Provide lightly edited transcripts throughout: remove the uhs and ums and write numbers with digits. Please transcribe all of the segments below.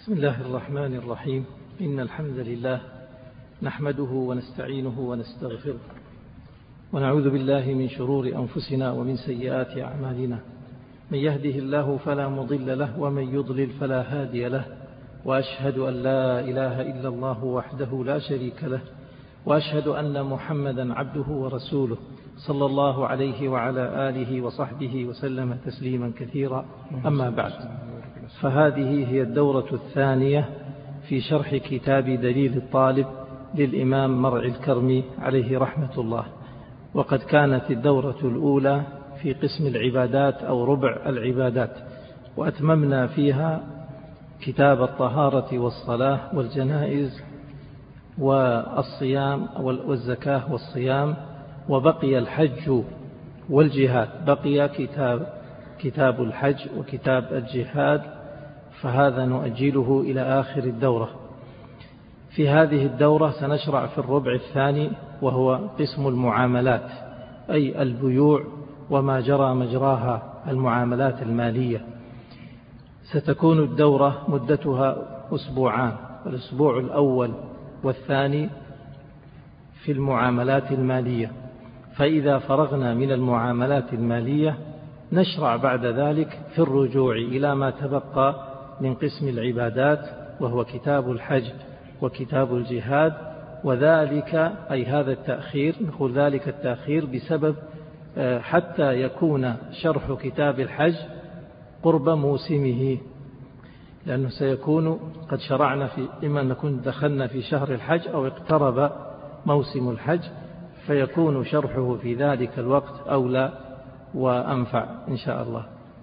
بسم الله الرحمن الرحيم. إن الحمد لله نحمده ونستعينه ونستغفره ونعوذ بالله من شرور أنفسنا ومن سيئات أعمالنا. من يهده الله فلا مضل له ومن يضلل فلا هادي له، وأشهد أن لا إله إلا الله وحده لا شريك له، وأشهد أن محمدا عبده ورسوله صلى الله عليه وعلى آله وصحبه وسلم تسليما كثيرا. أما بعد، فهذه هي الدورة الثانية في شرح كتاب دليل الطالب للإمام مرعي الكرمي عليه رحمة الله. وقد كانت الدورة الأولى في قسم العبادات أو ربع العبادات، وأتممنا فيها كتاب الطهارة والصلاة والجنائز والصيام والزكاة والصيام، وبقي الحج والجهاد. بقي كتاب الحج وكتاب الجهاد، فهذا نؤجله إلى آخر الدورة. في هذه الدورة سنشرع في الربع الثاني، وهو قسم المعاملات، أي البيوع وما جرى مجراها، المعاملات المالية. ستكون الدورة مدتها أسبوعان، الأسبوع الأول والثاني في المعاملات المالية. فإذا فرغنا من المعاملات المالية نشرع بعد ذلك في الرجوع إلى ما تبقى من قسم العبادات، وهو كتاب الحج وكتاب الجهاد. وذلك أي هذا التأخير، نقول ذلك التأخير بسبب حتى يكون شرح كتاب الحج قرب موسمه، لأنه سيكون قد شرعنا في إما أن نكون دخلنا في شهر الحج أو اقترب موسم الحج، فيكون شرحه في ذلك الوقت أولى وأنفع إن شاء الله.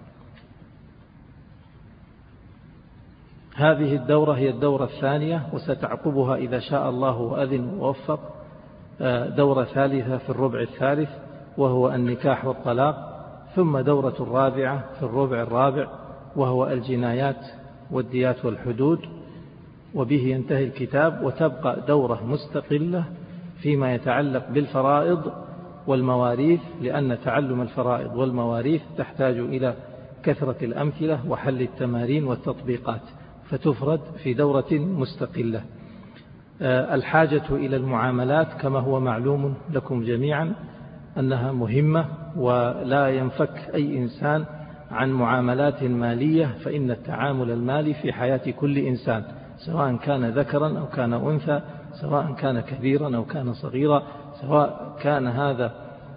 هذه الدورة هي الدورة الثانية، وستعقبها إذا شاء الله وأذن ووفق دورة ثالثة في الربع الثالث، وهو النكاح والطلاق، ثم دورة الرابعة في الربع الرابع، وهو الجنايات والديات والحدود، وبه ينتهي الكتاب. وتبقى دورة مستقلة فيما يتعلق بالفرائض والمواريث، لأن تعلم الفرائض والمواريث تحتاج إلى كثرة الأمثلة وحل التمارين والتطبيقات، فتفرد في دورة مستقلة. الحاجة إلى المعاملات كما هو معلوم لكم جميعا أنها مهمة، ولا ينفك أي إنسان عن معاملات مالية، فإن التعامل المالي في حياة كل إنسان، سواء كان ذكرا أو كان أنثى، سواء كان كبيرا أو كان صغيرا، سواء كان هذا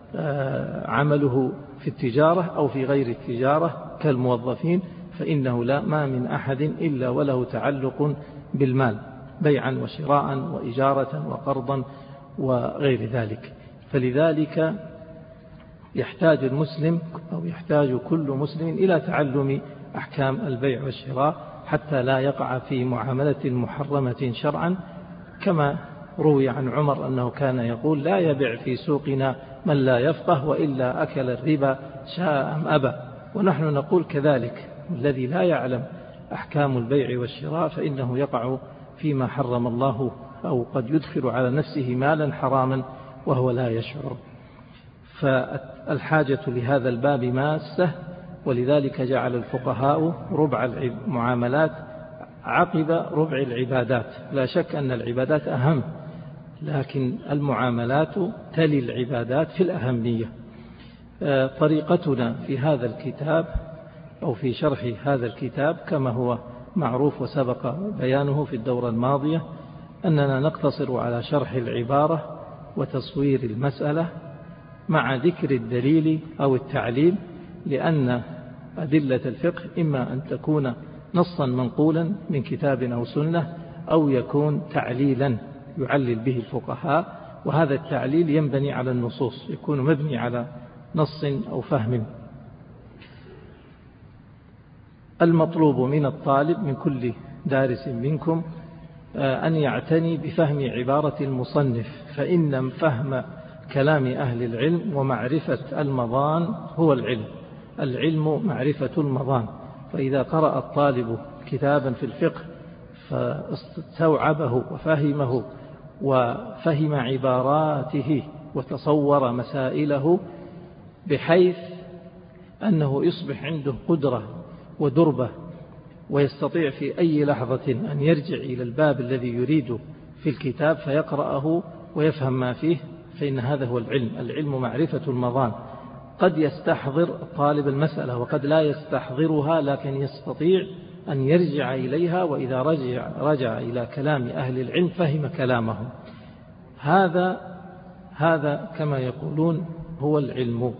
عمله في التجارة أو في غير التجارة كالموظفين، فإنه ما من أحد إلا وله تعلق بالمال، بيعا وشراء وإجارة وقرضا وغير ذلك. فلذلك يحتاج المسلم أو يحتاج كل مسلم إلى تعلم أحكام البيع والشراء، حتى لا يقع في معاملة محرمة شرعا، كما روي عن عمر أنه كان يقول: لا يبيع في سوقنا من لا يفقه، وإلا أكل الربا شاء أم أبى. ونحن نقول كذلك: الذي لا يعلم أحكام البيع والشراء فإنه يقع فيما حرم الله، أو قد يدخل على نفسه مالا حراما وهو لا يشعر. فالحاجة لهذا الباب ماسة، ولذلك جعل الفقهاء ربع المعاملات عقب ربع العبادات. لا شك أن العبادات أهم، لكن المعاملات تلي العبادات في الأهمية. طريقتنا في هذا الكتاب أو في شرح هذا الكتاب كما هو معروف وسبق بيانه في الدورة الماضية، أننا نقتصر على شرح العبارة وتصوير المسألة مع ذكر الدليل أو التعليل، لأن أدلة الفقه إما أن تكون نصا منقولا من كتاب أو سنة، أو يكون تعليلا يعلل به الفقهاء، وهذا التعليل ينبني على النصوص، يكون مبني على نص أو فهم. المطلوب من الطالب، من كل دارس منكم، أن يعتني بفهم عبارة المصنف، فإن فهم كلام أهل العلم ومعرفة المضان هو العلم. العلم معرفة المضان. فإذا قرأ الطالب كتابا في الفقه فاستوعبه وفهمه وفهم عباراته وتصور مسائله، بحيث أنه يصبح عنده قدرة ودربة ويستطيع في أي لحظة أن يرجع إلى الباب الذي يريد في الكتاب فيقرأه ويفهم ما فيه، فإن هذا هو العلم. العلم معرفة المضان. قد يستحضر طالب المسألة وقد لا يستحضرها، لكن يستطيع أن يرجع إليها، وإذا رجع إلى كلام أهل العلم فهم كلامهم. هذا كما يقولون هو العلم.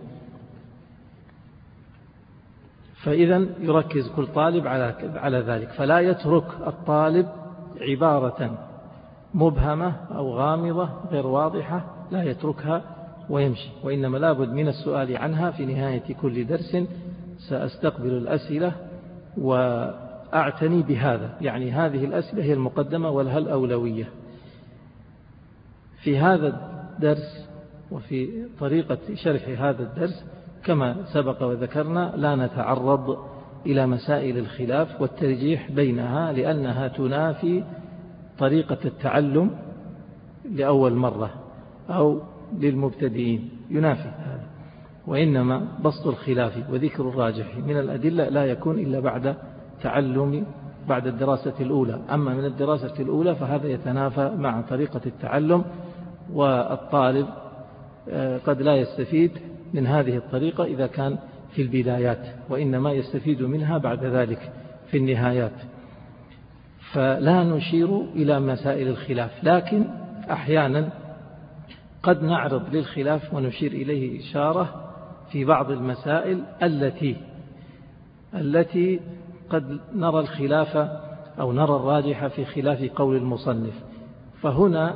فإذا يركز كل طالب على ذلك، فلا يترك الطالب عبارة مبهمة أو غامضة غير واضحة، لا يتركها ويمشي، وإنما لابد من السؤال عنها في نهاية كل درس. سأستقبل الأسئلة وأعتني بهذا، يعني هذه الأسئلة هي المقدمة ولها الأولوية. في هذا الدرس وفي طريقة شرح هذا الدرس كما سبق وذكرنا لا نتعرض إلى مسائل الخلاف والترجيح بينها، لأنها تنافي طريقة التعلم لأول مرة أو للمبتدئين، ينافي هذا. وإنما بسط الخلاف وذكر الراجح من الأدلة لا يكون إلا بعد تعلم، بعد الدراسة الأولى. أما من الدراسة الأولى فهذا يتنافى مع طريقة التعلم، والطالب قد لا يستفيد من هذه الطريقة إذا كان في البدايات، وإنما يستفيد منها بعد ذلك في النهايات. فلا نشير إلى مسائل الخلاف، لكن أحيانا قد نعرض للخلاف ونشير إليه إشارة في بعض المسائل التي قد نرى الخلاف أو نرى الراجح في خلاف قول المصنف، فهنا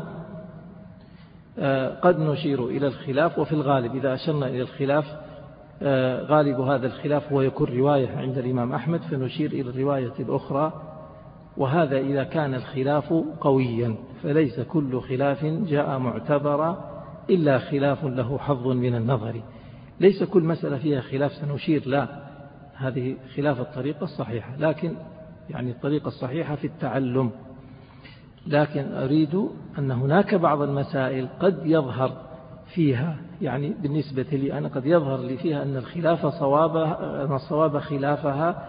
قد نشير إلى الخلاف. وفي الغالب إذا أشرنا إلى الخلاف غالب هذا الخلاف هو يكون رواية عند الإمام أحمد، فنشير إلى الرواية الأخرى. وهذا إذا كان الخلاف قويا، فليس كل خلاف جاء معتبرا إلا خلاف له حظ من النظر. ليس كل مسألة فيها خلاف سنشير، لا، هذه خلاف الطريقة الصحيحة، لكن يعني الطريقة الصحيحة في التعلم. لكن أريد أن هناك بعض المسائل قد يظهر فيها، يعني بالنسبة لي أنا قد يظهر لي فيها أن الصواب خلافها،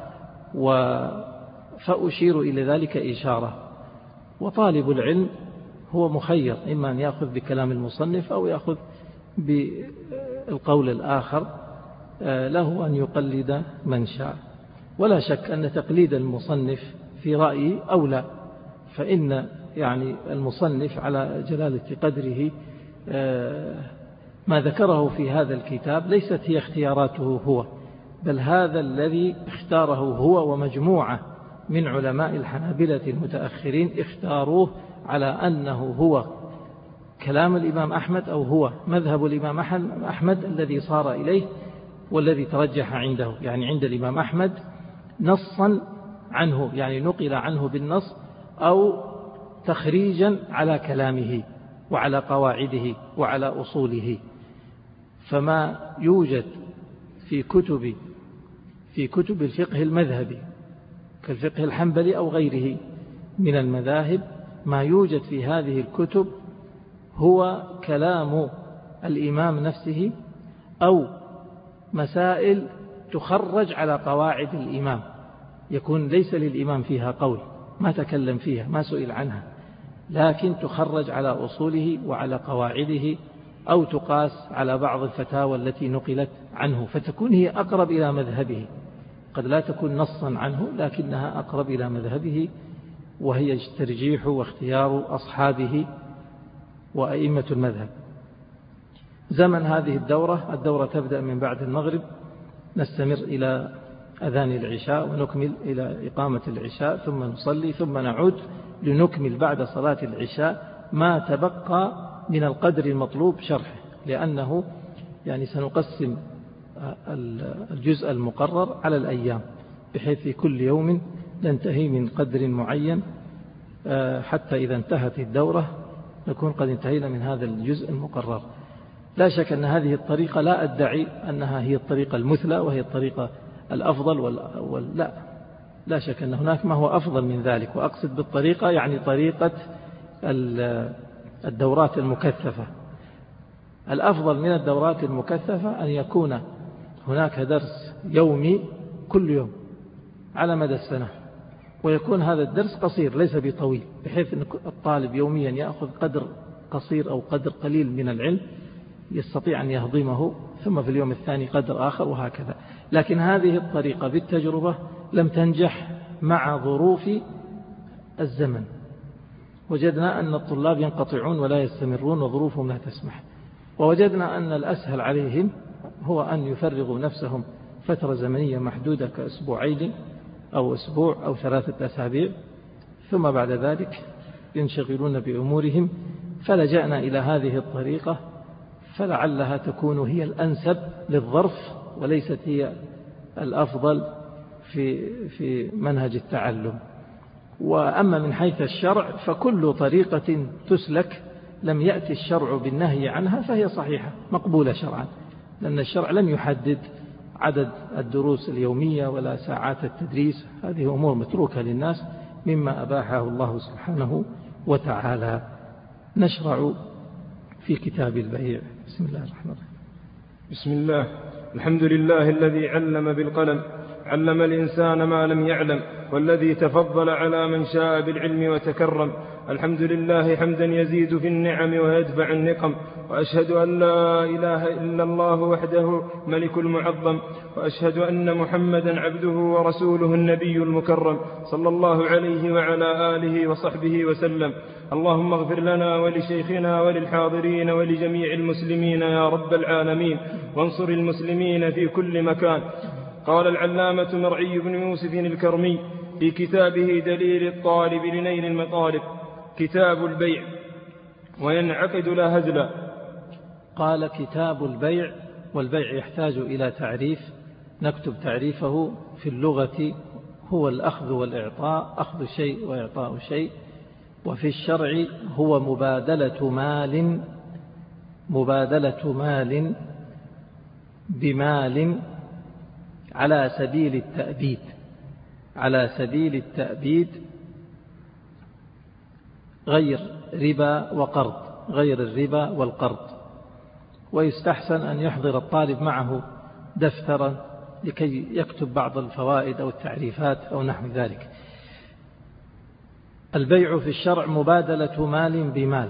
فأشير إلى ذلك إشارة. وطالب العلم هو مخير، إما أن يأخذ بكلام المصنف أو يأخذ بالقول الآخر، له أن يقلد من شاء. ولا شك أن تقليد المصنف في رأيي أولى، فإن يعني المصنف على جلالة قدره ما ذكره في هذا الكتاب ليست هي اختياراته هو، بل هذا الذي اختاره هو ومجموعة من علماء الحنابلة المتأخرين اختاروه على أنه هو كلام الإمام أحمد، أو هو مذهب الإمام أحمد الذي صار إليه والذي ترجح عنده. يعني عند الإمام أحمد نصا عنه، يعني نقل عنه بالنص، أو تخريجا على كلامه وعلى قواعده وعلى أصوله. فما يوجد في كتب الفقه المذهبي كالفقه الحنبلي أو غيره من المذاهب، ما يوجد في هذه الكتب هو كلام الإمام نفسه أو مسائل تخرج على قواعد الإمام، يكون ليس للإمام فيها قول، ما تكلم فيها، ما سئل عنها، لكن تخرج على أصوله وعلى قواعده، أو تقاس على بعض الفتاوى التي نقلت عنه، فتكون هي أقرب إلى مذهبه. قد لا تكون نصا عنه، لكنها أقرب إلى مذهبه، وهي ترجيح واختيار أصحابه وأئمة المذهب. زمن هذه الدورة تبدأ من بعد المغرب، نستمر إلى أذان العشاء ونكمل إلى إقامة العشاء، ثم نصلي، ثم نعود لنكمل بعد صلاة العشاء ما تبقى من القدر المطلوب شرحه، لأنه يعني سنقسم الجزء المقرر على الأيام، بحيث في كل يوم ننتهي من قدر معين، حتى إذا انتهت الدورة نكون قد انتهينا من هذا الجزء المقرر. لا شك أن هذه الطريقة لا أدعي أنها هي الطريقة المثلى وهي الطريقة الأفضل، لا شك أن هناك ما هو أفضل من ذلك، وأقصد بالطريقة يعني طريقة الدورات المكثفة. الأفضل من الدورات المكثفة أن يكون هناك درس يومي كل يوم على مدى السنة، ويكون هذا الدرس قصير ليس بطويل، بحيث أن الطالب يوميا يأخذ قدر قصير أو قدر قليل من العلم يستطيع أن يهضمه، ثم في اليوم الثاني قدر آخر وهكذا. لكن هذه الطريقة بالتجربة لم تنجح مع ظروف الزمن. وجدنا أن الطلاب ينقطعون ولا يستمرون وظروفهم لا تسمح. ووجدنا أن الأسهل عليهم هو أن يفرغوا نفسهم فترة زمنية محدودة كأسبوعين أو أسبوع أو 3 أسابيع، ثم بعد ذلك ينشغلون بأمورهم. فلجأنا إلى هذه الطريقة، فلعلها تكون هي الأنسب للظرف وليست هي الأفضل في منهج التعلم. وأما من حيث الشرع فكل طريقة تسلك لم يأتي الشرع بالنهي عنها فهي صحيحة مقبولة شرعا، لأن الشرع لم يحدد عدد الدروس اليومية ولا ساعات التدريس، هذه أمور متروكة للناس مما أباحه الله سبحانه وتعالى. نشرع في كتاب البيع. بسم الله الرحمن الرحيم. بسم الله. الحمد لله الذي علم بالقلم، علم الإنسان ما لم يعلم، والذي تفضل على من شاء بالعلم وتكرم. الحمد لله حمدا يزيد في النعم ويدفع النقم، وأشهد أن لا إله إلا الله وحده ملك المعظم، وأشهد أن محمدا عبده ورسوله النبي المكرم صلى الله عليه وعلى آله وصحبه وسلم. اللهم اغفر لنا ولشيخنا وللحاضرين ولجميع المسلمين يا رب العالمين، وانصر المسلمين في كل مكان. قال العلامة مرعي بن يوسف الكرمي في كتابه دليل الطالب لنيل المطالب: كتاب البيع وينعقد لا هزلا. قال: كتاب البيع، والبيع يحتاج إلى تعريف، نكتب تعريفه. في اللغة هو الأخذ والإعطاء، أخذ شيء وإعطاء شيء. وفي الشرع هو مبادلة مال بمال على سبيل التأبيد غير ربا وقرض، غير الربا والقرض. ويستحسن أن يحضر الطالب معه دفترا لكي يكتب بعض الفوائد أو التعريفات أو نحو ذلك. البيع في الشرع مبادلة مال بمال.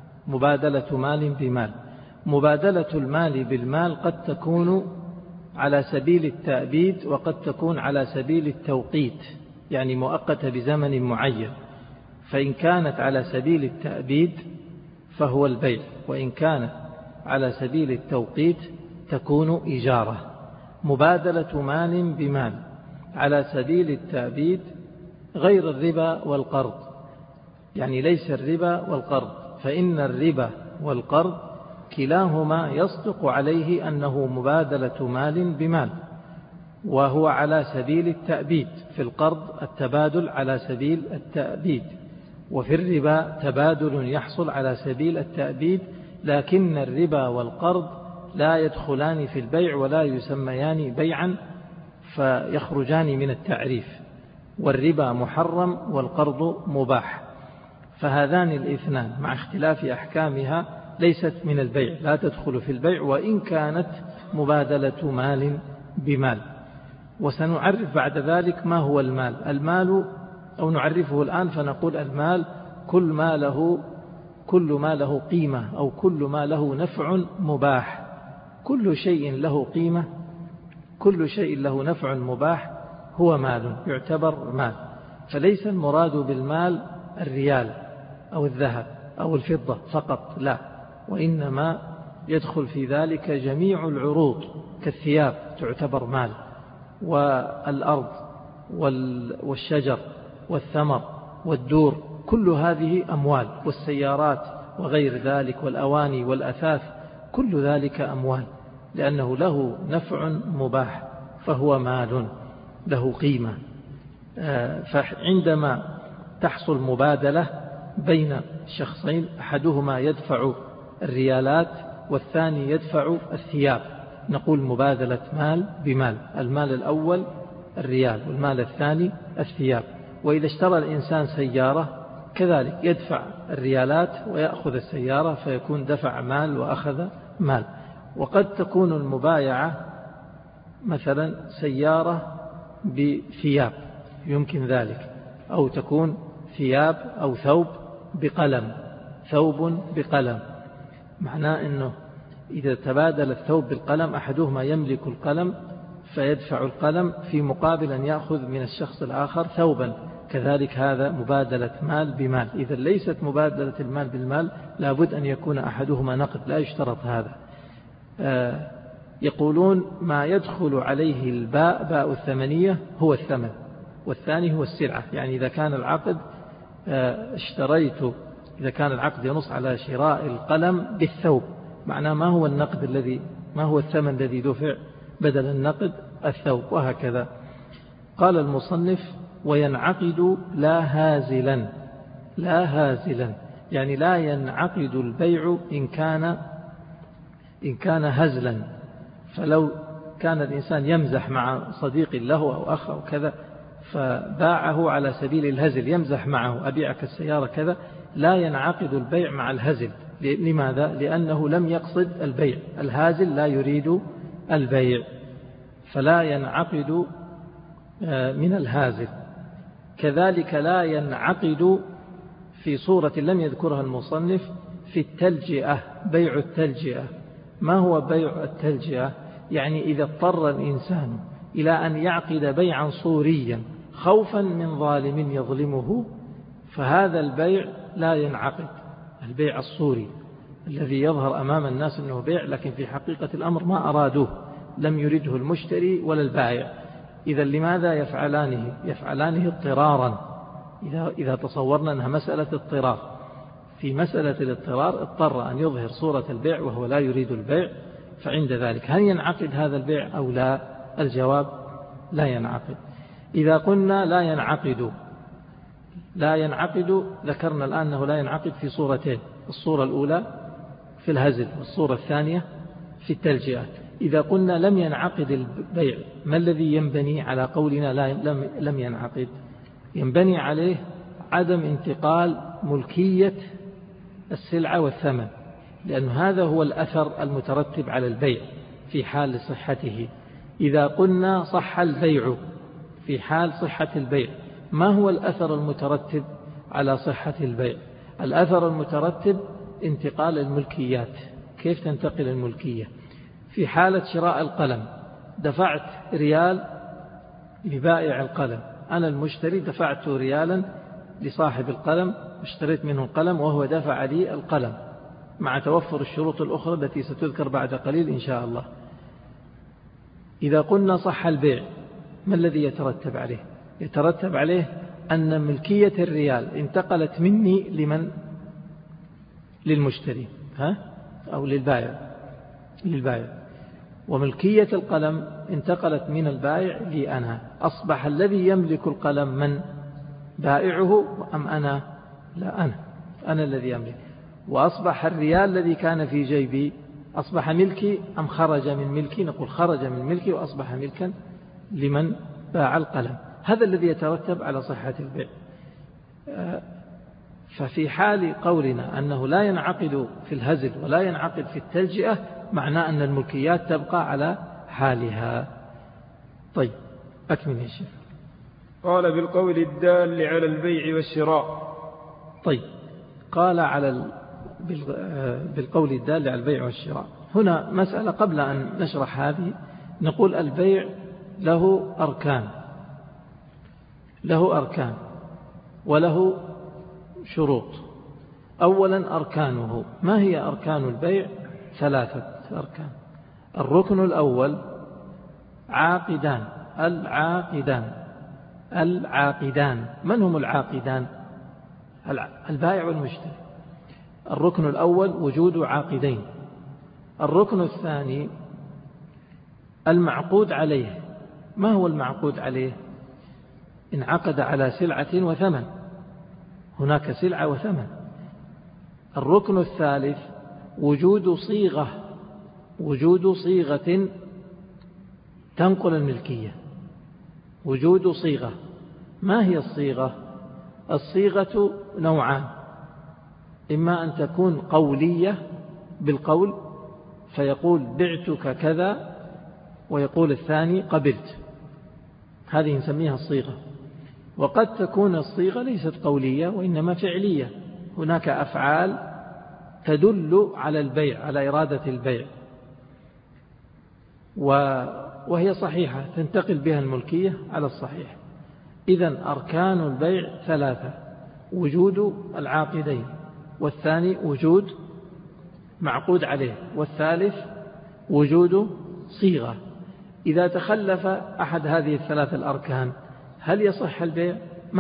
مبادلة المال بالمال قد تكون على سبيل التأبيد وقد تكون على سبيل التوقيت، يعني مؤقتة بزمن معين. فإن كانت على سبيل التأبيد فهو البيع، وإن كانت على سبيل التوقيت تكون إجارة. مبادلة مال بمال على سبيل التأبيد غير الربا والقرض، يعني ليس الربا والقرض، فإن الربا والقرض كلاهما يصدق عليه أنه مبادلة مال بمال، وهو على سبيل التأبيد. في القرض التبادل على سبيل التأبيد، وفي الربا تبادل يحصل على سبيل التأبيد، لكن الربا والقرض لا يدخلان في البيع ولا يسميان بيعا فيخرجان من التعريف، والربا محرم والقرض مباح. فهذان الاثنان مع اختلاف أحكامها ليست من البيع، لا تدخل في البيع وإن كانت مبادلة مال بمال. وسنعرف بعد ذلك ما هو المال. المال أو نعرفه الآن فنقول: المال كل ما له قيمة أو كل ما له نفع مباح. كل شيء له قيمة، كل شيء له نفع مباح هو مال، يعتبر مال. فليس المراد بالمال الريال أو الذهب أو الفضة فقط، لا، وإنما يدخل في ذلك جميع العروض كالثياب تعتبر مال، والأرض والشجر والثمر والدور، كل هذه أموال، والسيارات وغير ذلك والأواني والأثاث، كل ذلك أموال، لأنه له نفع مباح فهو مال له قيمة. فعندما تحصل مبادلة بين شخصين، أحدهما يدفع الريالات والثاني يدفع الثياب، نقول مبادلة مال بمال. المال الأول الريال والمال الثاني الثياب. وإذا اشترى الإنسان سيارة كذلك يدفع الريالات ويأخذ السيارة، فيكون دفع مال وأخذ مال. وقد تكون المبايعة مثلا سيارة بثياب، يمكن ذلك، أو تكون ثياب أو ثوب بقلم، ثوب بقلم، معناه أنه إذا تبادل الثوب بالقلم أحدهما يملك القلم فيدفع القلم في مقابل أن يأخذ من الشخص الآخر ثوبا، كذلك هذا مبادلة مال بمال. إذا ليست مبادلة المال بالمال لابد أن يكون أحدهما نقد، لا يشترط هذا. يقولون ما يدخل عليه الباء، باء الثمنية، هو الثمن، والثاني هو السلعة. يعني إذا كان العقد إذا كان العقد ينص على شراء القلم بالثوب، معناه ما هو الثمن الذي دفع بدل النقد؟ الثوب. وهكذا قال المصنف: وينعقد لا هازلا. لا هازلا يعني لا ينعقد البيع إن كان هزلا. فلو كان الإنسان يمزح مع صديق له أو أخ أو كذا فباعه على سبيل الهزل، يمزح معه: أبيعك السيارة كذا، لا ينعقد البيع مع الهزل. لماذا؟ لأنه لم يقصد البيع، الهازل لا يريد البيع، فلا ينعقد من الهازل. كذلك لا ينعقد في صورة لم يذكرها المصنف في التلجئة، بيع التلجئة. ما هو بيع التلجئة؟ يعني إذا اضطر الإنسان إلى أن يعقد بيعا صوريا خوفا من ظالم يظلمه، فهذا البيع لا ينعقد. البيع الصوري الذي يظهر أمام الناس أنه بيع، لكن في حقيقة الأمر ما أرادوه، لم يرده المشتري ولا البائع. إذا لماذا يفعلانه؟ يفعلانه اضطرارا. إذا تصورنا أنها مسألة اضطرار، في مسألة الاضطرار اضطر أن يظهر صورة البيع وهو لا يريد البيع، فعند ذلك هل ينعقد هذا البيع أو لا؟ الجواب: لا ينعقد. إذا قلنا لا ينعقد ذكرنا الآن أنه لا ينعقد في صورتين: الصورة الأولى في الهزل، والصورة الثانية في التلجئة. إذا قلنا لم ينعقد البيع، ما الذي ينبني على قولنا لم ينعقد؟ ينبني عليه عدم انتقال ملكية السلعة والثمن، لأن هذا هو الأثر المترتب على البيع في حال صحته. إذا قلنا صح البيع في حال صحة البيع، ما هو الأثر المترتب على صحة البيع؟ الأثر المترتب انتقال الملكيات. كيف تنتقل الملكية؟ في حالة شراء القلم دفعت ريال لبائع القلم، أنا المشتري دفعت ريالا لصاحب القلم واشتريت منه القلم وهو دفع لي القلم، مع توفر الشروط الأخرى التي ستذكر بعد قليل إن شاء الله. إذا قلنا صح البيع، ما الذي يترتب عليه؟ يترتب عليه أن ملكية الريال انتقلت مني لمن؟ للمشتري أو للبائع، وملكية القلم انتقلت من البائع لي أنا. أصبح الذي يملك القلم من؟ بائعه أم أنا؟ لا، أنا الذي أملك. وأصبح الريال الذي كان في جيبي أصبح ملكي أم خرج من ملكي؟ نقول خرج من ملكي وأصبح ملكا لمن باع القلم. هذا الذي يترتب على صحة البيع. ففي حال قولنا أنه لا ينعقد في الهزل ولا ينعقد في التلجئة، معناه أن الملكيات تبقى على حالها. طيب أكمل يا شيخ. قال: بالقول الدال على البيع والشراء. طيب، قال بالقول الدال على البيع والشراء. هنا مسألة قبل أن نشرح هذه، نقول البيع له أركان وله شروط. أولا أركانه. ما هي أركان البيع؟ 3 أركان. الركن الأول عاقدان. العاقدان من هم العاقدان؟ البائع والمشتري. الركن الأول وجود عاقدين. الركن الثاني المعقود عليه. ما هو المعقود عليه؟ انعقد على سلعة وثمن، هناك سلعة وثمن. الركن الثالث وجود صيغة تنقل الملكية. وجود صيغة. ما هي الصيغة؟ الصيغة نوعان: إما أن تكون قولية بالقول فيقول بعتك كذا، ويقول الثاني قبلت، هذه نسميها الصيغة. وقد تكون الصيغة ليست قولية وإنما فعلية، هناك أفعال تدل على البيع، على إرادة البيع، وهي صحيحة تنتقل بها الملكية على الصحيح. إذن أركان البيع 3: وجود العاقدين، والثاني وجود معقود عليه، والثالث وجود صيغة. إذا تخلف أحد هذه الثلاث الأركان هل يصح البيع؟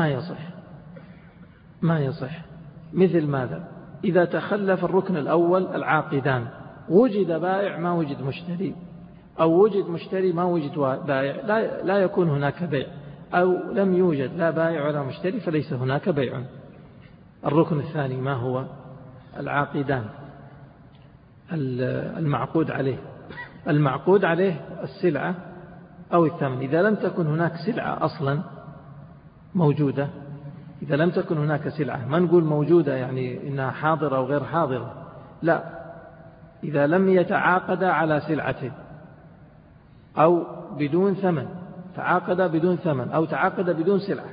ما يصح. مثل ماذا؟ إذا تخلف الركن الأول العاقدان، وجد بائع ما وجد مشتري، أو وجد مشتري ما وجد بائع، لا يكون هناك بيع، أو لم يوجد لا بائع ولا مشتري فليس هناك بيع. الركن الثاني ما هو؟ العاقدان، المعقود عليه. المعقود عليه السلعة أو الثمن. إذا لم تكن هناك سلعة أصلا موجودة، إذا لم تكن هناك سلعة، ما نقول موجودة يعني إنها حاضرة أو غير حاضرة، لا، إذا لم يتعاقد على سلعة أو بدون ثمن، تعاقد بدون ثمن أو تعاقد بدون سلعة،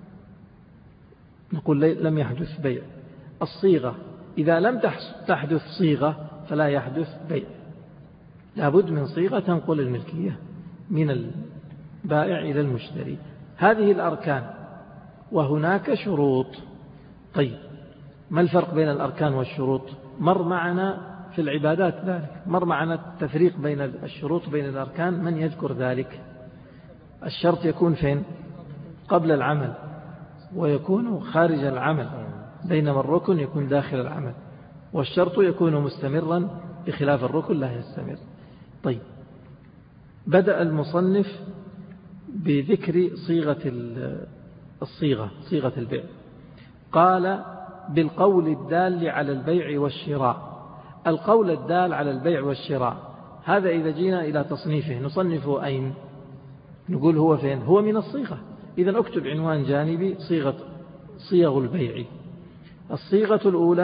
نقول لم يحدث بيع. الصيغة إذا لم تحدث صيغة فلا يحدث بيع، لابد من صيغة تنقل الملكية من البائع إلى المشتري. هذه الأركان وهناك شروط. طيب ما الفرق بين الأركان والشروط؟ مر معنا في العبادات ذلك، مر معنا التفريق بين الشروط بين الأركان. من يذكر ذلك؟ الشرط يكون فين؟ قبل العمل، ويكون خارج العمل، بينما الركن يكون داخل العمل، والشرط يكون مستمرا بخلاف الركن لا يستمر. طيب بدأ المصنف بذكر صيغة البيع. قال: بالقول الدال على البيع والشراء. القول الدال على البيع والشراء هذا إذا جينا إلى تصنيفه نصنفه أين؟ نقول هو فين؟ هو من الصيغة. إذا أكتب عنوان جانبي: صيغ البيع. الصيغة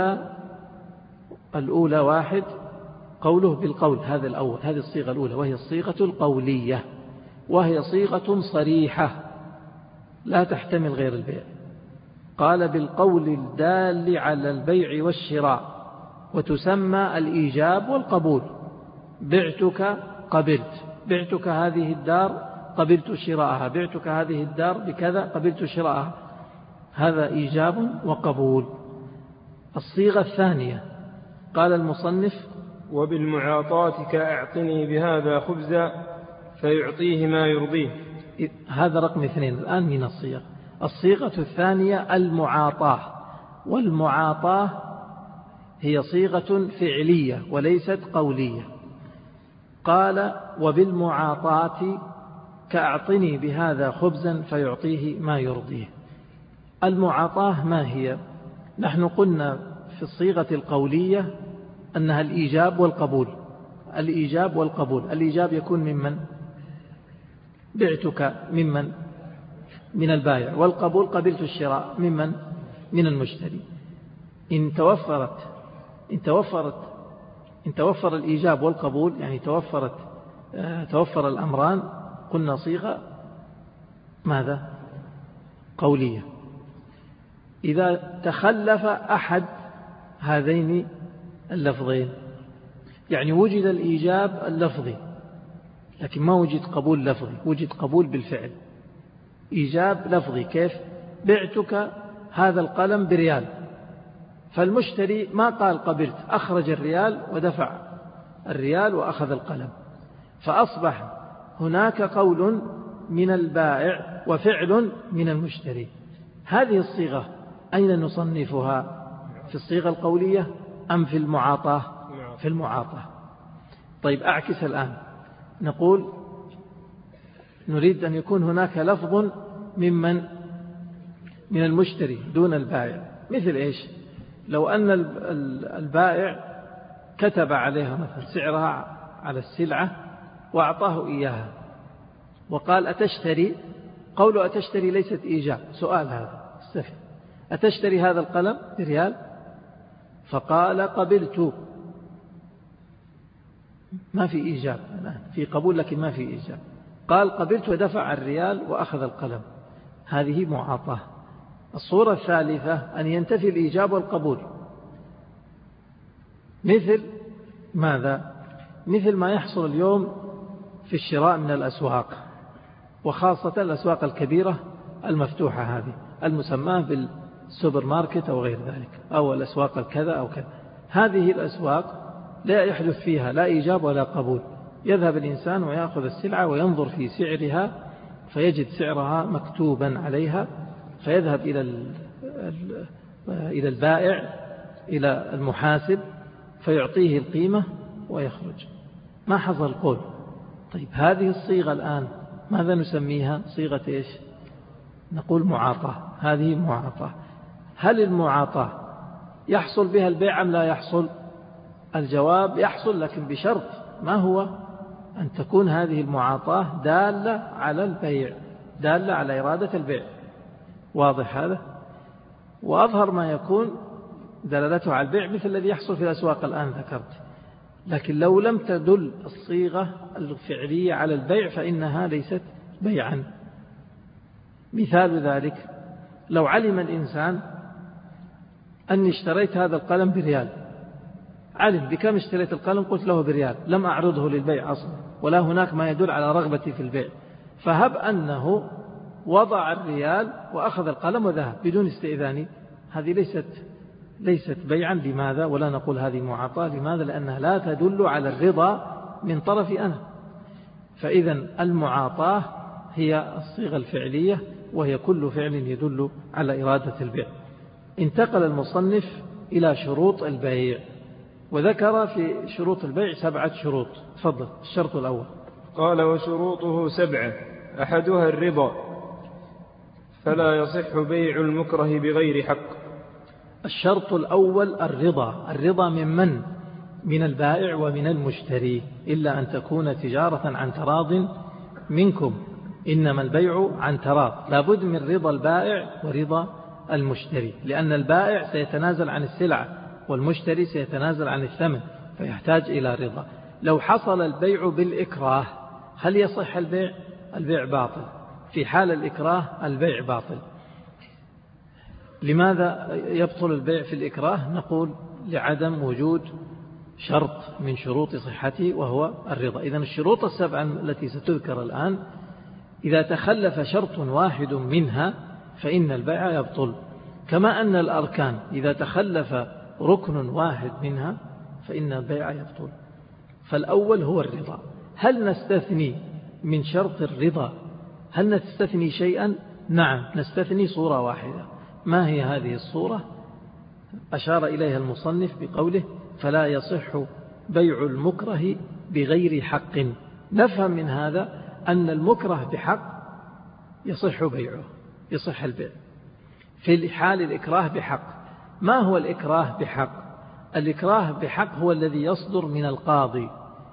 الأولى 1 قوله بالقول، هذا الأول، هذه الصيغة الأولى، وهي الصيغة القولية، وهي صيغة صريحة لا تحتمل غير البيع. قال: بالقول الدال على البيع والشراء، وتسمى الإيجاب والقبول. بعتك قبلت، بعتك هذه الدار قبلت شراءها، بعتك هذه الدار بكذا قبلت شراءها، هذا إيجاب وقبول. الصيغة الثانية قال المصنف: وبالمعاطاة كأعطني بهذا خبزا فيعطيه ما يرضيه. هذا رقم 2 الآن من الصيغ. الصيغة الثانية المعاطاة، والمعاطاة هي صيغة فعلية وليست قولية. قال: وبالمعاطاة كأعطني بهذا خبزا فيعطيه ما يرضيه. المعاطاة ما هي؟ نحن قلنا في الصيغة القولية أنها الإيجاب والقبول. الإيجاب والقبول، الإيجاب يكون ممن؟ بعتك ممن؟ من البائع. والقبول قبلت الشراء ممن؟ من المشتري. إن توفر الإيجاب والقبول، يعني توفر الأمران، قلنا صيغة ماذا؟ قولية. إذا تخلف أحد هذين اللفظين، يعني وجد الإيجاب اللفظي لكن ما وجد قبول لفظي، وجد قبول بالفعل. إيجاب لفظي كيف؟ بعتك هذا القلم بريال، فالمشتري ما قال قبلت، أخرج الريال ودفع الريال وأخذ القلم، فأصبح هناك قول من البائع وفعل من المشتري. هذه الصيغة أين نصنفها؟ في الصيغة القولية أم في المعاطاة؟ في المعاطاة. طيب أعكس الآن، نقول نريد أن يكون هناك لفظ من المشتري دون البائع. مثل إيش؟ لو أن البائع كتب عليها مثلا سعرها على السلعة وأعطاه إياها وقال أتشتري؟ قوله أتشتري ليست إيجاب، سؤال هذا استفهم. أتشتري هذا القلم بريال؟ فقال قبلت، ما في إيجاب الآن، في قبول لكن ما في إيجاب. قال قبلت ودفع الريال وأخذ القلم. هذه معاطاة. الصورة الثالثة أن ينتفي الإيجاب والقبول. مثل ماذا؟ مثل ما يحصل اليوم في الشراء من الأسواق، وخاصة الأسواق الكبيرة المفتوحة هذه المسماة بالسوبر ماركت أو غير ذلك، أو الأسواق الكذا أو كذا. هذه الأسواق لا يحدث فيها لا إيجاب ولا قبول. يذهب الإنسان ويأخذ السلعة وينظر في سعرها فيجد سعرها مكتوبا عليها، فيذهب إلى البائع إلى المحاسب فيعطيه القيمة ويخرج. ما حصل قول. طيب هذه الصيغة الآن ماذا نسميها؟ صيغة إيش؟ نقول معاطاة. هذه معاطاة. هل المعاطاة يحصل بها البيع أم لا يحصل؟ الجواب يحصل، لكن بشرط. ما هو؟ أن تكون هذه المعاطاة دالة على البيع، دالة على إرادة البيع. واضح هذا؟ وأظهر ما يكون دلالته على البيع مثل الذي يحصل في الأسواق الآن ذكرت. لكن لو لم تدل الصيغة الفعلية على البيع فإنها ليست بيعا. مثال ذلك لو علم الإنسان أني اشتريت هذا القلم بريال، علم بكم اشتريت القلم، قلت له بريال، لم أعرضه للبيع أصلا ولا هناك ما يدل على رغبتي في البيع، فهب أنه وضع الريال وأخذ القلم وذهب بدون استئذاني، هذه ليست بيعا. لماذا؟ ولا نقول هذه معاطاة. لماذا؟ لأنها لا تدل على الرضا من طرفي أنا. فإذا المعاطاة هي الصيغة الفعلية، وهي كل فعل يدل على إرادة البيع. انتقل المصنف إلى شروط البيع، وذكر في شروط البيع 7 شروط. تفضل. الشرط الأول قال: وشروطه 7: أحدها الرضا، فلا يصح بيع المكره بغير حق. الشرط الأول الرضا. الرضا من؟ من البائع ومن المشتري، إلا أن تكون تجارة عن تراض منكم، إنما البيع عن تراض. لابد من رضا البائع ورضا المشتري، لأن البائع سيتنازل عن السلعة والمشتري سيتنازل عن الثمن، فيحتاج إلى رضا. لو حصل البيع بالإكراه هل يصح البيع؟ البيع باطل. في حال الإكراه البيع باطل. لماذا يبطل البيع في الإكراه؟ نقول لعدم وجود شرط من شروط صحته وهو الرضا. إذن الشروط 7 التي ستذكر الآن إذا تخلف شرط واحد منها فإن البيع يبطل، كما أن الأركان إذا تخلف ركن واحد منها فإن البيع يبطل. فالأول هو الرضا. هل نستثني من شرط الرضا؟ هل نستثني شيئا؟ نعم، نستثني صورة واحدة. ما هي هذه الصورة؟ أشار إليها المصنف بقوله: فلا يصح بيع المكره بغير حق. نفهم من هذا أن المكره بحق يصح بيعه، يصح البيع في حال الإكراه بحق. ما هو الإكراه بحق؟ الإكراه بحق هو الذي يصدر من القاضي.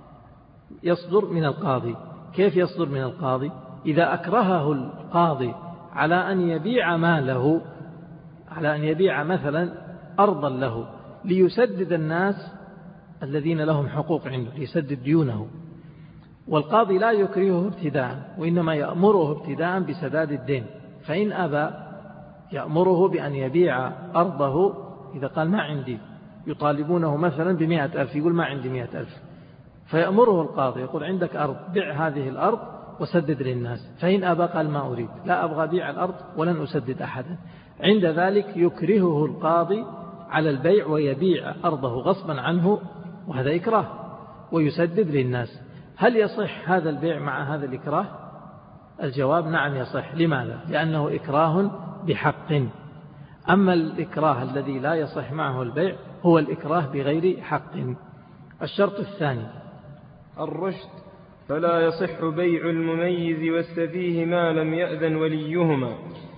يصدر من القاضي. كيف يصدر من القاضي؟ إذا أكرهه القاضي على أن يبيع ماله، على أن يبيع مثلا أرضا له ليسدد الناس الذين لهم حقوق عنده، ليسدد ديونه، والقاضي لا يكرهه ابتداء وإنما يأمره ابتداء بسداد الدين، فإن أبى يأمره بأن يبيع أرضه. إذا قال ما عندي، يطالبونه مثلا ب100,000، يقول ما عندي 100,000، فيأمره القاضي يقول عندك أرض، بيع هذه الأرض وسدد للناس. فإن أبى قال ما أريد، لا أبغى بيع الأرض ولن أسدد أحدا. عند ذلك يكرهه القاضي على البيع ويبيع أرضه غصبا عنه، وهذا إكراه، ويسدد للناس. هل يصح هذا البيع مع هذا الإكراه؟ الجواب نعم يصح. لماذا؟ لأنه إكراه بحق. أما الإكراه الذي لا يصح معه البيع هو الإكراه بغير حق. الشرط الثاني الرشد، فلا يصح بيع المميز والسفيه ما لم يأذن وليهما.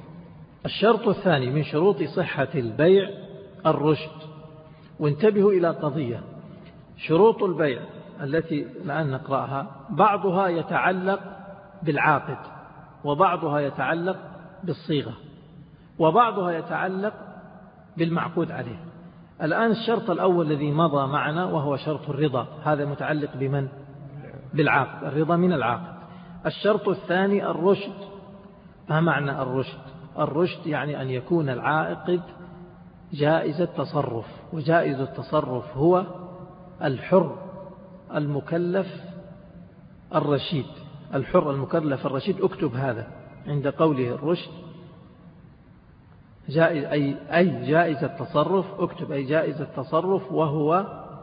الشرط الثاني من شروط صحة البيع الرشد. وانتبهوا إلى قضية: شروط البيع التي الآن نقرأها بعضها يتعلق بالعاقد، وبعضها يتعلق بالصيغة، وبعضها يتعلق بالمعقود عليه. الآن الشرط الأول الذي مضى معنا وهو شرط الرضا، هذا متعلق بمن؟ بالعاقد، الرضا من العاقد. الشرط الثاني الرشد. ما معنى الرشد؟ الرشد يعني أن يكون العائقد جائز التصرف، وجائز التصرف هو الحر المكلف الرشيد. الحر المكلف الرشيد، اكتب هذا عند قوله الرشد جائز أي جائز التصرف، اكتب أي جائز التصرف، وهو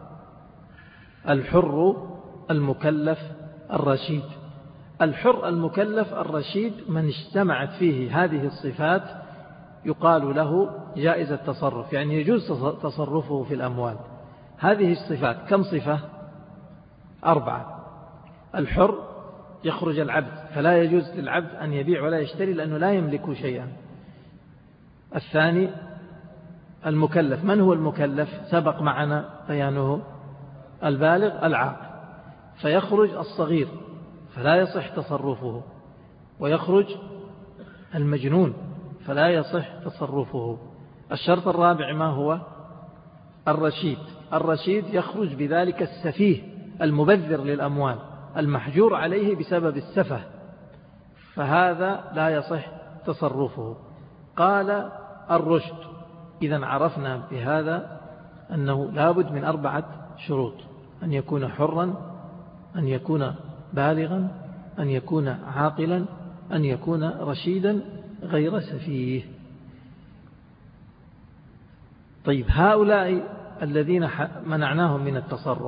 الحر المكلف الرشيد. الحر المكلف الرشيد من اجتمعت فيه هذه الصفات يقال له جائز التصرف، يعني يجوز تصرفه في الأموال. هذه الصفات كم صفة؟ 4. الحر يخرج العبد، فلا يجوز للعبد أن يبيع ولا يشتري لأنه لا يملك شيئا. الثاني المكلف، من هو المكلف؟ سبق معنا بيانه، البالغ العاقل. فيخرج الصغير فلا يصح تصرفه، ويخرج المجنون فلا يصح تصرفه. الشرط الرابع ما هو؟ الرشيد. الرشيد يخرج بذلك السفيه المبذر للأموال المحجور عليه بسبب السفه، فهذا لا يصح تصرفه. قال الرشد. إذن عرفنا بهذا أنه لابد من 4 شروط: أن يكون حرا، أن يكون بالغا، أن يكون عاقلا، أن يكون رشيدا غير سفيه. طيب، هؤلاء الذين منعناهم من التصرف،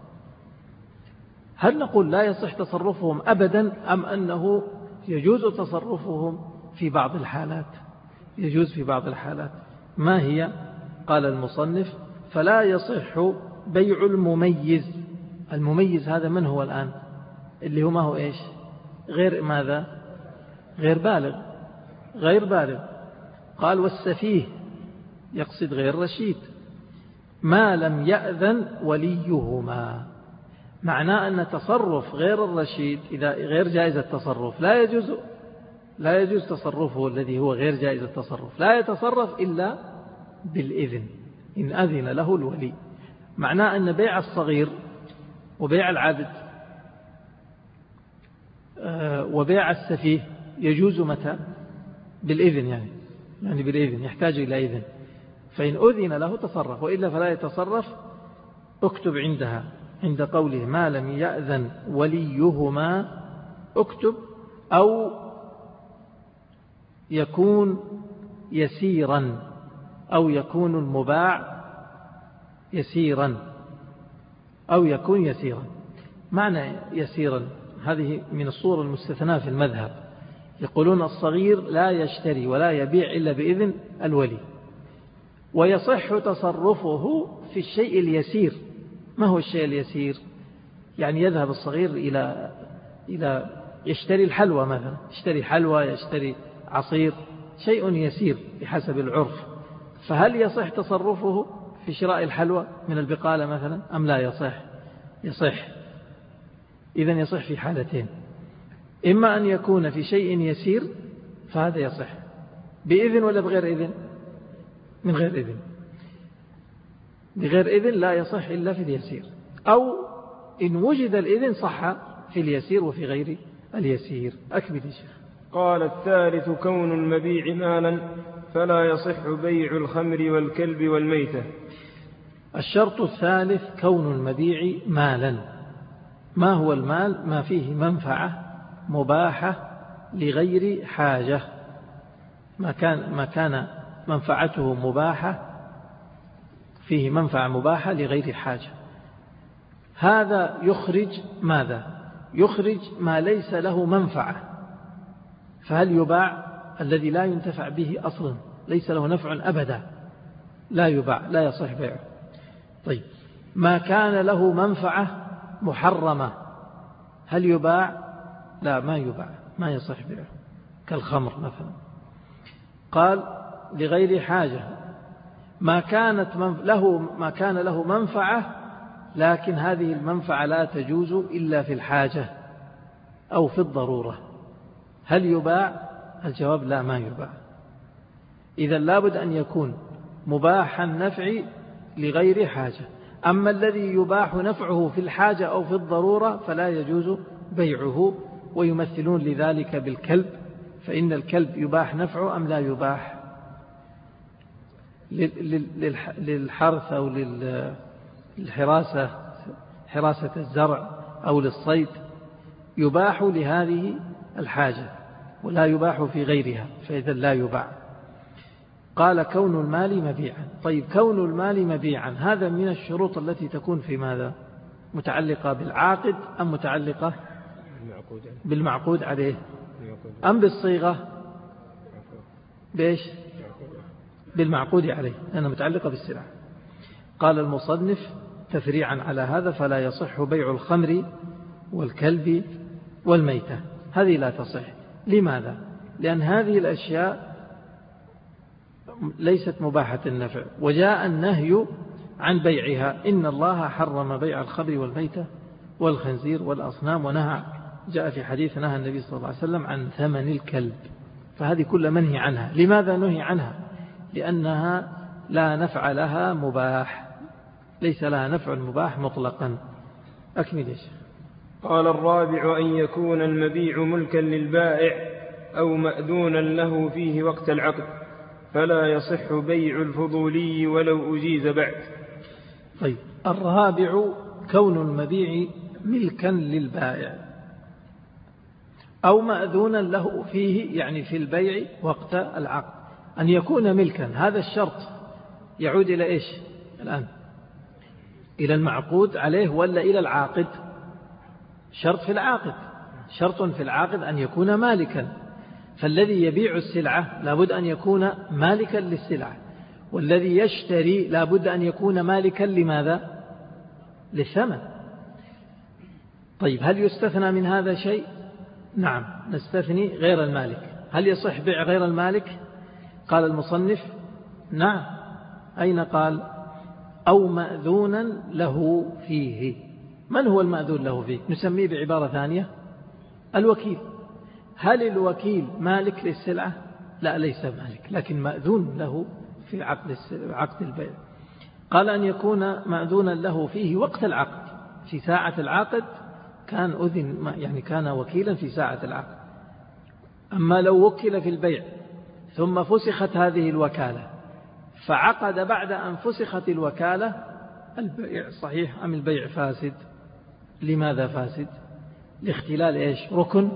هل نقول لا يصح تصرفهم أبدا، أم أنه يجوز تصرفهم في بعض الحالات؟ يجوز في بعض الحالات. ما هي؟ قال المصنف: فلا يصح بيع المميز. المميز هذا من هو الآن؟ اللي هو ما هو إيش؟ غير ماذا؟ غير بالغ. غير بالغ. قال والسفيه، يقصد غير رشيد، ما لم يأذن وليهما. معناه أن تصرف غير الرشيد إذا غير جائز التصرف لا يجوز تصرفه الذي هو غير جائز التصرف، لا يتصرف إلا بالإذن، إن أذن له الولي. معناه أن بيع الصغير وبيع العبد وبيع السفيه يجوز متى؟ بالإذن، يعني بالإذن، يحتاج إلى إذن. فإن أذن له تصرف، وإلا فلا يتصرف. اكتب عندها عند قوله ما لم يأذن وليهما، اكتب أو يكون يسيرا، أو يكون المباع يسيرا، أو يكون يسيرا. معنى يسيرا هذه من الصور المستثناة في المذهب. يقولون الصغير لا يشتري ولا يبيع إلا بإذن الولي، ويصح تصرفه في الشيء اليسير. ما هو الشيء اليسير؟ يعني يذهب الصغير إلى يشتري الحلوى مثلا، يشتري حلوى، يشتري عصير، شيء يسير بحسب العرف. فهل يصح تصرفه في شراء الحلوى من البقالة مثلا أم لا يصح؟ يصح. إذن يصح في حالتين: إما أن يكون في شيء يسير فهذا يصح بإذن ولا بغير إذن؟ من غير إذن. بغير إذن لا يصح إلا في اليسير، أو إن وجد الإذن صح في اليسير وفي غير اليسير. أكمل يا شيخ. قال الثالث كون المبيع مالا، فلا يصح بيع الخمر والكلب والميتة. الشرط الثالث كون المبيع مالا. ما هو المال؟ ما فيه منفعة مباحة لغير حاجة، ما كان منفعته مباحة، فيه منفعة مباحة لغير حاجة. هذا يخرج ماذا؟ يخرج ما ليس له منفعة. فهل يباع الذي لا ينتفع به أصلا، ليس له نفع أبدا؟ لا يباع، لا يصح بيعه. طيب، ما كان له منفعة محرمة هل يباع؟ لا، ما يباع، ما يصح بيعه، كالخمر مثلا. قال لغير حاجة. ما كان له منفعة لكن هذه المنفعة لا تجوز إلا في الحاجة أو في الضرورة، هل يباع؟ الجواب لا، ما يباع. إذا لابد أن يكون مباح النفع لغير حاجة. أما الذي يباح نفعه في الحاجة أو في الضرورة فلا يجوز بيعه. ويمثلون لذلك بالكلب، فإن الكلب يباح نفعه أم لا يباح؟ للحرث أو للحراسة، حراسة الزرع أو للصيد، يباح لهذه الحاجة ولا يباح في غيرها، فإذا لا يباع. قال كون المال مبيعا. طيب كون المال مبيعا هذا من الشروط التي تكون في ماذا؟ متعلقة بالعاقد أم متعلقة بالمعقود عليه أم بالصيغة؟ بإيش؟ بالمعقود عليه، لأنها متعلقة بالسلعة. قال المصنف تفريعا على هذا: فلا يصح بيع الخمر والكلب والميتة، هذه لا تصح. لماذا؟ لأن هذه الأشياء ليست مباحة النفع، وجاء النهي عن بيعها: إن الله حرم بيع الخمر والميتة والخنزير والأصنام، ونهى، جاء في حديث نهى النبي صلى الله عليه وسلم عن ثمن الكلب. فهذه كل منهي عنها. لماذا نهي عنها؟ لأنها لا نفع لها مباح، ليس لها نفع مباح مطلقا. أكمل يا شيخ. قال الرابع: أن يكون المبيع ملكا للبائع أو مأذونا له فيه وقت العقد، فلا يصح بيع الفضولي ولو أجيز بعد. طيب، الرابع كون المبيع ملكا للبائع أو مأذونا له فيه، يعني في البيع وقت العقد. أن يكون ملكا، هذا الشرط يعود إلى إيش الآن؟ إلى المعقود عليه ولا إلى العاقد؟ شرط في العاقد، شرط في العاقد أن يكون مالكا. فالذي يبيع السلعة لابد أن يكون مالكا للسلعة، والذي يشتري لابد أن يكون مالكا لماذا؟ للثمن. طيب، هل يستثنى من هذا شيء؟ نعم، نستثني غير المالك. هل يصح بيع غير المالك؟ قال المصنف نعم. أين قال؟ أو مأذونا له فيه. من هو المأذون له فيه؟ نسميه بعبارة ثانية الوكيل. هل الوكيل مالك للسلعة؟ لا، ليس مالك، لكن مأذون له في عقد البيع. قال أن يكون مأذونا له فيه وقت العقد، في ساعة العقد كان أذن، يعني كان وكيلا في ساعة العقد. أما لو وكل في البيع ثم فسخت هذه الوكالة فعقد بعد أن فسخت الوكالة، البيع صحيح أم البيع فاسد؟ لماذا فاسد؟ لاختلال إيش؟ ركن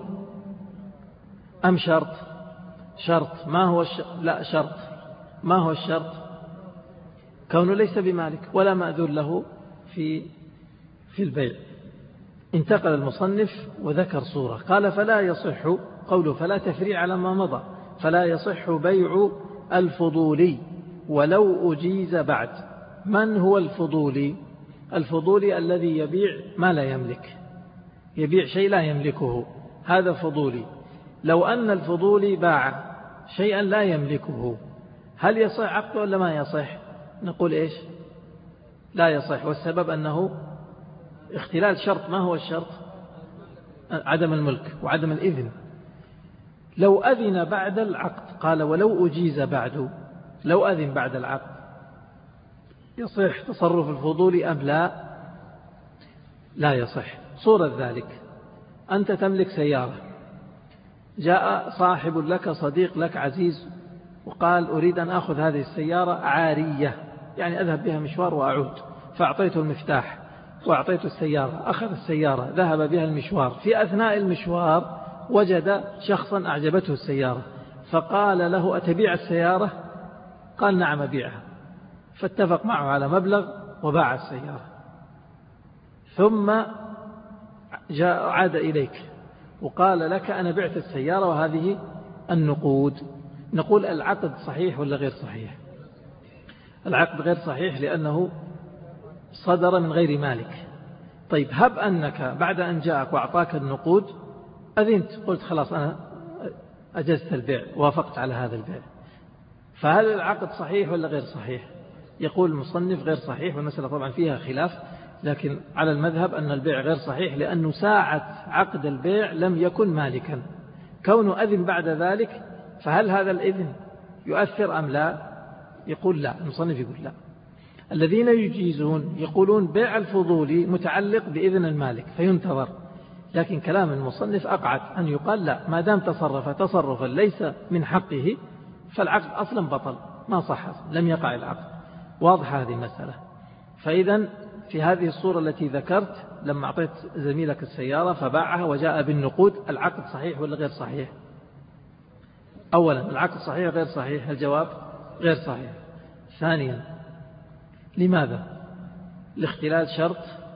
أم شرط؟ شرط. ما هو لا، شرط. ما هو الشرط؟ كونه ليس بمالك ولا مأذون له في البيع. انتقل المصنف وذكر صورة، قال فلا يصح، قوله فلا تفريع على ما مضى، فلا يصح بيع الفضولي ولو أجيز بعد. من هو الفضولي؟ الفضولي الذي يبيع ما لا يملك، يبيع شيء لا يملكه، هذا فضولي. لو أن الفضولي باع شيئا لا يملكه، هل يصح عقده ولا ما يصح؟ نقول إيش؟ لا يصح. والسبب أنه اختلال شرط. ما هو الشرط؟ عدم الملك وعدم الإذن. لو أذن بعد العقد، قال ولو أجيز بعد، لو أذن بعد العقد يصح تصرف الفضولي أم لا؟ لا يصح. صورة ذلك: أنت تملك سيارة، جاء صاحب لك، صديق لك عزيز، وقال أريد أن أخذ هذه السيارة عارية، يعني أذهب بها مشوار وأعود، فأعطيته المفتاح وأعطيته السيارة، أخذ السيارة ذهب بها المشوار. في أثناء المشوار وجد شخصا أعجبته السيارة، فقال له أتبيع السيارة؟ قال نعم أبيعها، فاتفق معه على مبلغ وباع السيارة. ثم عاد إليك وقال لك أنا بعت السيارة وهذه النقود. نقول العقد صحيح ولا غير صحيح؟ العقد غير صحيح لأنه صدر من غير مالك. طيب، هب أنك بعد أن جاءك وأعطاك النقود أذنت، قلت خلاص أنا أجزت البيع، وافقت على هذا البيع، فهل العقد صحيح ولا غير صحيح؟ يقول المصنف غير صحيح، والمسألة طبعا فيها خلاف، لكن على المذهب أن البيع غير صحيح، لأنه ساعة عقد البيع لم يكن مالكا. كونه أذن بعد ذلك، فهل هذا الإذن يؤثر أم لا؟ يقول لا. المصنف يقول لا. الذين يجيزون يقولون بيع الفضولي متعلق بإذن المالك، فينتظر، لكن كلام المصنف أقعد أن يقال لا، ما دام تصرف تصرفا ليس من حقه فالعقد أصلا بطل، ما صح، لم يقع العقد. واضح هذه المسألة. فإذا في هذه الصورة التي ذكرت، لما أعطيت زميلك السيارة فباعها وجاء بالنقود، العقد صحيح ولا غير صحيح؟ أولا العقد صحيح غير صحيح؟ الجواب غير صحيح. ثانيا لماذا؟ لاختلال شرط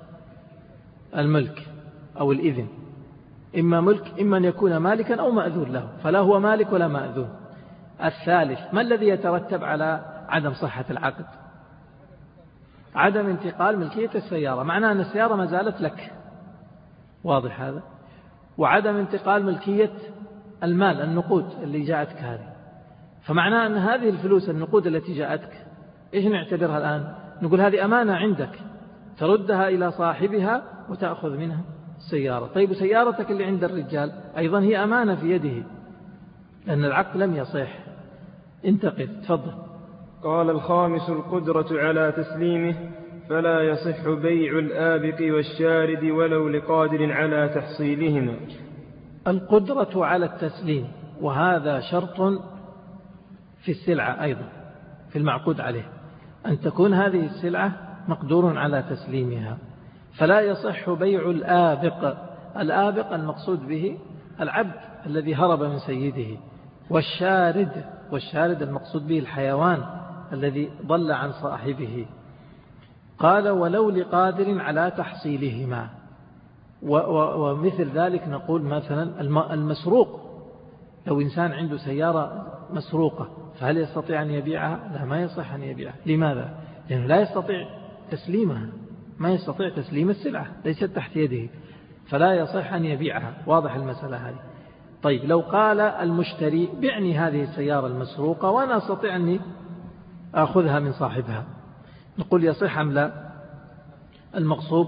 الملك أو الإذن، إما ملك إما أن يكون مالكا أو مأذون له، فلا هو مالك ولا مأذون. الثالث ما الذي يترتب على عدم صحة العقد؟ عدم انتقال ملكية السيارة، معناه أن السيارة ما زالت لك، واضح هذا. وعدم انتقال ملكية المال، النقود اللي جاءتك هذه، فمعناه أن هذه الفلوس النقود التي جاءتك إيش نعتبرها الآن؟ نقول هذه أمانة عندك تردها إلى صاحبها وتأخذ منها السيارة. طيب سيارتك اللي عند الرجال أيضا هي أمانة في يده، لأن العقد لم يصح. انتقل تفضل. قال الخامس القدرة على تسليمه، فلا يصح بيع الآبق والشارد ولو لقادر على تحصيلهما. القدرة على التسليم، وهذا شرط في السلعة أيضا، في المعقود عليه، أن تكون هذه السلعة مقدور على تسليمها. فلا يصح بيع الآبق. الآبق المقصود به العبد الذي هرب من سيده، والشارد المقصود به الحيوان الذي ضل عن صاحبه. قال ولو لقادر على تحصيلهما. ومثل ذلك نقول مثلا المسروق، لو إنسان عنده سيارة مسروقة فهل يستطيع أن يبيعها؟ لا، ما يصح أن يبيعها. لماذا؟ لأنه لا يستطيع تسليمها، ما يستطيع تسليم السلعة، ليست تحت يده، فلا يصح أن يبيعها. واضح المسألة هذه. طيب لو قال المشتري بعني هذه السيارة المسروقة وأنا أستطيع أني أخذها من صاحبها، نقول يصح أم لا؟ المغصوب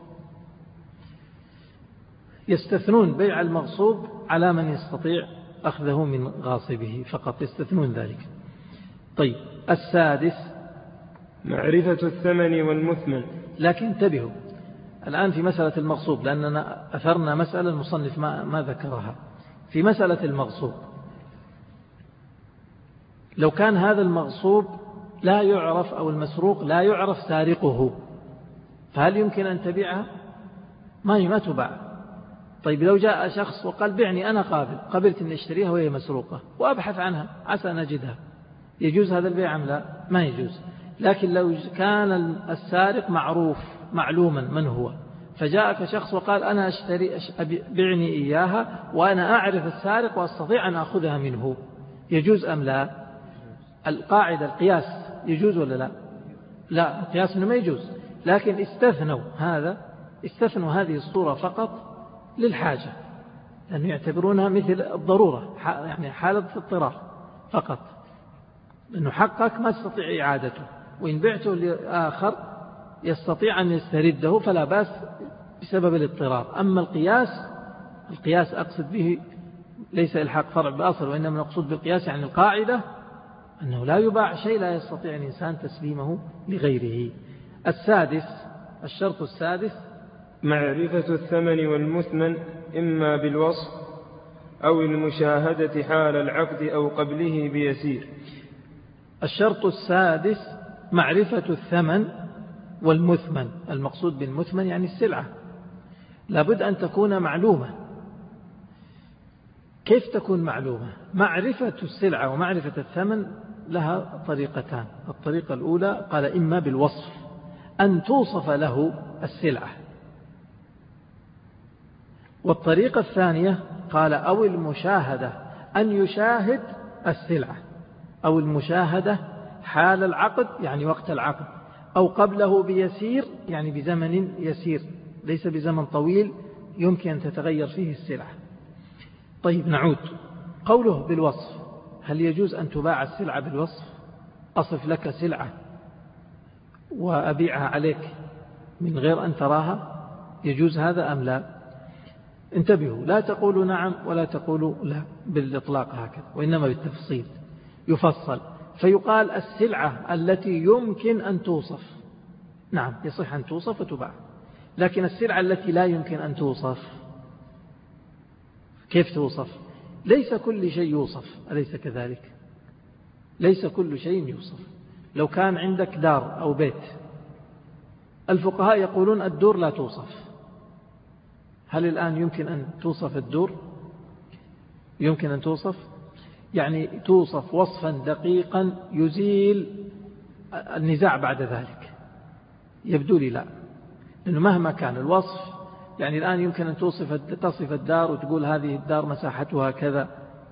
يستثنون بيع المغصوب على من يستطيع أخذه من غاصبه فقط، يستثنون ذلك. طيب السادس معرفة الثمن والمثمن. لكن انتبهوا الآن في مسألة المغصوب، لأننا أثرنا مسألة المصنف ما ذكرها. في مسألة المغصوب، لو كان هذا المغصوب لا يعرف أو المسروق لا يعرف سارقه، فهل يمكن أن تبيعها؟ ما تباع. طيب لو جاء شخص وقال بعني أنا قبلت أن أشتريها وهي مسروقة وأبحث عنها عسى أن أجدها، يجوز هذا البيع أم لا؟ ما يجوز. لكن لو كان السارق معروف معلوما من هو، فجاءك شخص وقال أنا بعني إياها وأنا أعرف السارق وأستطيع أن أخذها منه، يجوز أم لا؟ القاعدة القياس يجوز ولا لا؟ لا، القياس ما يجوز. لكن استثنوا هذه الصورة فقط للحاجة، لأنه يعتبرونها مثل الضرورة، يعني حالة اضطرار فقط، لأنه حقك ما تستطيع إعادته، وإن بعته لآخر يستطيع أن يسترده فلا بأس بسبب الاضطرار. أما القياس أقصد به ليس الحق فرع بأصل، وإنما نقصد بالقياس يعني القاعدة أنه لا يباع شيء لا يستطيع الإنسان تسليمه لغيره. الشرط السادس معرفة الثمن والمثمن، إما بالوصف أو المشاهدة حال العقد أو قبله بيسير. الشرط السادس معرفة الثمن والمثمن. المقصود بالمثمن يعني السلعة، لابد أن تكون معلومة. كيف تكون معلومة؟ معرفة السلعة ومعرفة الثمن لها طريقتان. الطريقة الأولى قال إما بالوصف، أن توصف له السلعة. والطريقة الثانية قال أو المشاهدة، أن يشاهد السلعة، أو المشاهدة حال العقد يعني وقت العقد، أو قبله بيسير يعني بزمن يسير ليس بزمن طويل يمكن أن تتغير فيه السلعة. طيب نعود. قوله بالوصف، هل يجوز أن تباع السلعة بالوصف؟ أصف لك سلعة وأبيعها عليك من غير أن تراها، يجوز هذا أم لا؟ انتبهوا، لا تقولوا نعم ولا تقولوا لا بالإطلاق هكذا، وإنما بالتفصيل يفصل. فيقال السلعة التي يمكن أن توصف، نعم يصح أن توصف وتباع، لكن السلعة التي لا يمكن أن توصف كيف توصف؟ ليس كل شيء يوصف، أليس كذلك؟ ليس كل شيء يوصف. لو كان عندك دار أو بيت، الفقهاء يقولون الدور لا توصف. هل الآن يمكن أن توصف الدور؟ يمكن أن توصف، يعني توصف وصفا دقيقا يزيل النزاع بعد ذلك؟ يبدو لي لا، لأنه مهما كان الوصف، يعني الآن يمكن أن تصف الدار وتقول هذه الدار مساحتها كذا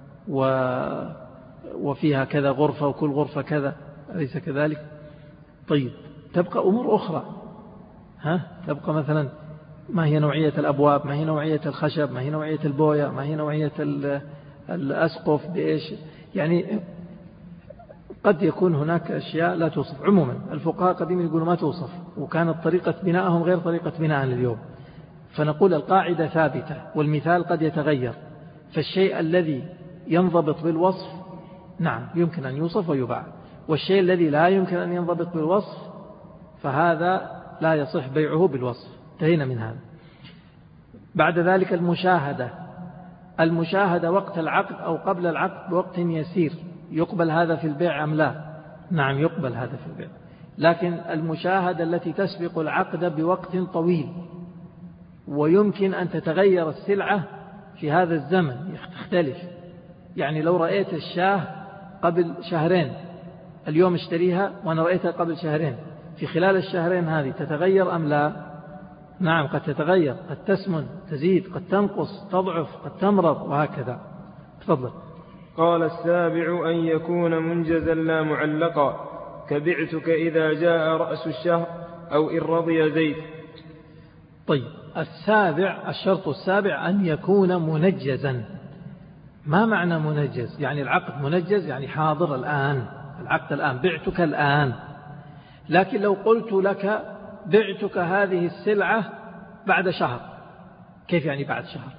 وفيها كذا غرفة وكل غرفة كذا، أليس كذلك؟ طيب، تبقى أمور أخرى. تبقى مثلا ما هي نوعية الأبواب، ما هي نوعية الخشب، ما هي نوعية البوية، ما هي نوعية الأسقف بإيش، يعني قد يكون هناك أشياء لا توصف. عموما الفقهاء قديما يقولوا ما توصف، وكانت طريقة بنائهم غير طريقة بنائنا اليوم. فنقول القاعدة ثابتة والمثال قد يتغير. فالشيء الذي ينضبط بالوصف نعم يمكن أن يوصف ويباع، والشيء الذي لا يمكن أن ينضبط بالوصف فهذا لا يصح بيعه بالوصف. انتهينا من هذا. بعد ذلك المشاهدة وقت العقد أو قبل العقد بوقت يسير، يقبل هذا في البيع أم لا؟ نعم يقبل هذا في البيع. لكن المشاهدة التي تسبق العقد بوقت طويل، ويمكن أن تتغير السلعة في هذا الزمن، تختلف. يعني لو رأيت الشاه قبل شهرين، اليوم اشتريها وأنا رأيتها قبل شهرين، في خلال الشهرين هذه تتغير أم لا؟ نعم قد تتغير، قد تسمن، تزيد، قد تنقص، تضعف، قد تمرض، وهكذا. تفضل. قال السابع أن يكون منجزا لا معلقا، كبعتك إذا جاء رأس الشهر أو إن رضي زيد. طيب، الشرط السابع أن يكون منجزا. ما معنى منجز؟ يعني العقد منجز، يعني حاضر الآن، العقد الآن، بعتك الآن. لكن لو قلت لك بعتك هذه السلعة بعد شهر، كيف يعني بعد شهر؟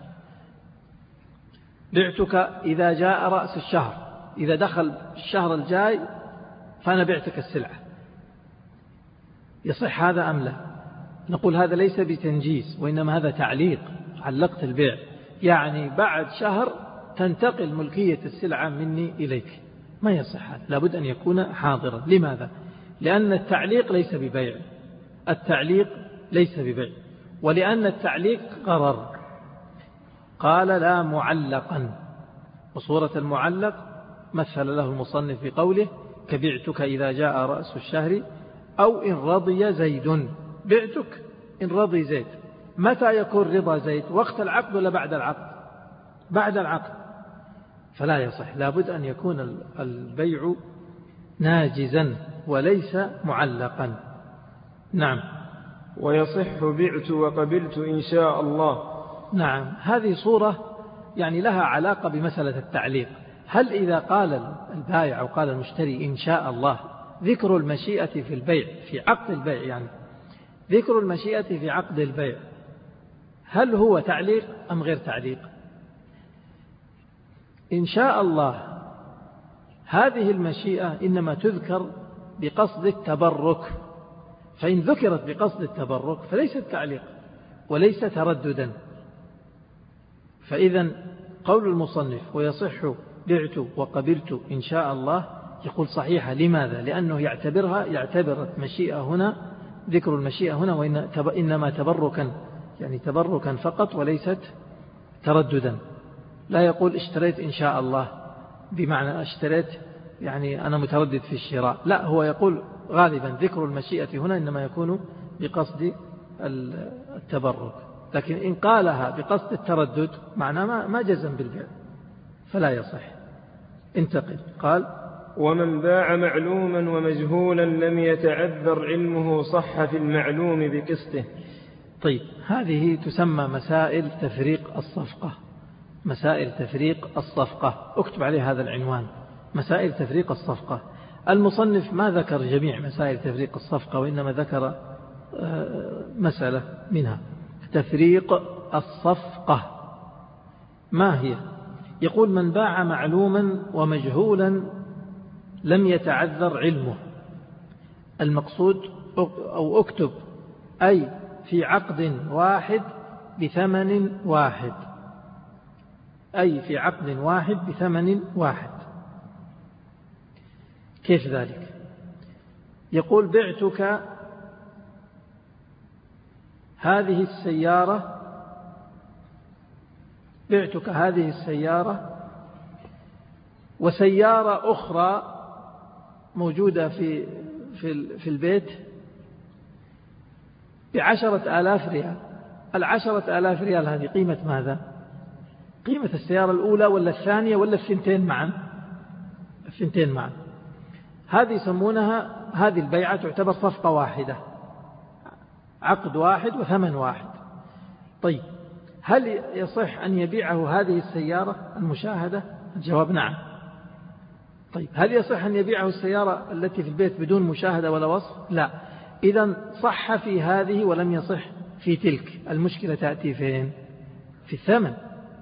بعتك إذا جاء رأس الشهر، إذا دخل الشهر الجاي فأنا بعتك السلعة، يصح هذا أم لا؟ نقول هذا ليس بتنجيز، وإنما هذا تعليق، علقت البيع، يعني بعد شهر تنتقل ملكية السلعة مني إليك. ما يصح هذا، لابد أن يكون حاضرا. لماذا؟ لأن التعليق ليس ببيع، التعليق ليس ببيع، ولأن التعليق غرر. قال لا معلقا، وصورة المعلق مثل له المصنف بقوله كبعتك إذا جاء رأس الشهر أو إن رضي زيد. بعتك إن رضي زيد. متى يكون رضا زيد؟ وقت العقد ولا بعد العقد؟ بعد العقد. فلا يصح، لابد أن يكون البيع ناجزا وليس معلقا. نعم. ويصح بعت وقبلت إن شاء الله. نعم، هذه صورة يعني لها علاقة بمسألة التعليق. هل إذا قال البائع أو قال المشتري إن شاء الله، ذكر المشيئة في البيع في عقد البيع، يعني ذكر المشيئة في عقد البيع، هل هو تعليق أم غير تعليق؟ إن شاء الله هذه المشيئة إنما تذكر بقصد التبرك، فإن ذكرت بقصد التبرك فليست تعليق وليس ترددا. فإذا قول المصنف ويصح بعت وقبلت إن شاء الله يقول صحيحة. لماذا؟ لأنه يعتبر المشيئة هنا، ذكر المشيئة هنا وإنما تبركا، يعني تبركا فقط وليست ترددا. لا يقول اشتريت إن شاء الله بمعنى اشتريت يعني أنا متردد في الشراء، لا، هو يقول غالبا ذكر المشيئة هنا إنما يكون بقصد التبرك. لكن إن قالها بقصد التردد معناه ما جزم بالبيع، فلا يصح. انتقل. قال ومن باع معلوما ومجهولا لم يتعذر علمه صح في المعلوم بقسطه. طيب، هذه تسمى مسائل تفريق الصفقة. مسائل تفريق الصفقة، اكتب عليه هذا العنوان، مسائل تفريق الصفقة. المصنف ما ذكر جميع مسائل تفريق الصفقة، وإنما ذكر مسألة منها. تفريق الصفقة ما هي؟ يقول من باع معلوما ومجهولا لم يتعذر علمه. المقصود أو اكتب أي في عقد واحد بثمن واحد. أي في عقد واحد بثمن واحد. كيف ذلك؟ يقول بعتك هذه السيارة وسيارة أخرى موجودة في البيت ب10,000 ريال. 10,000 ريال هذه قيمة ماذا؟ قيمة السيارة الأولى ولا الثانية ولا الثنتين معا؟ الثنتين معا. هذه يسمونها، هذه البيعة تعتبر صفقة واحدة، عقد واحد وثمن واحد. طيب هل يصح أن يبيعه هذه السيارة المشاهدة؟ الجواب نعم. طيب هل يصح أن يبيعه السيارة التي في البيت بدون مشاهدة ولا وصف؟ لا. إذن صح في هذه ولم يصح في تلك. المشكلة تأتي فين؟ في الثمن.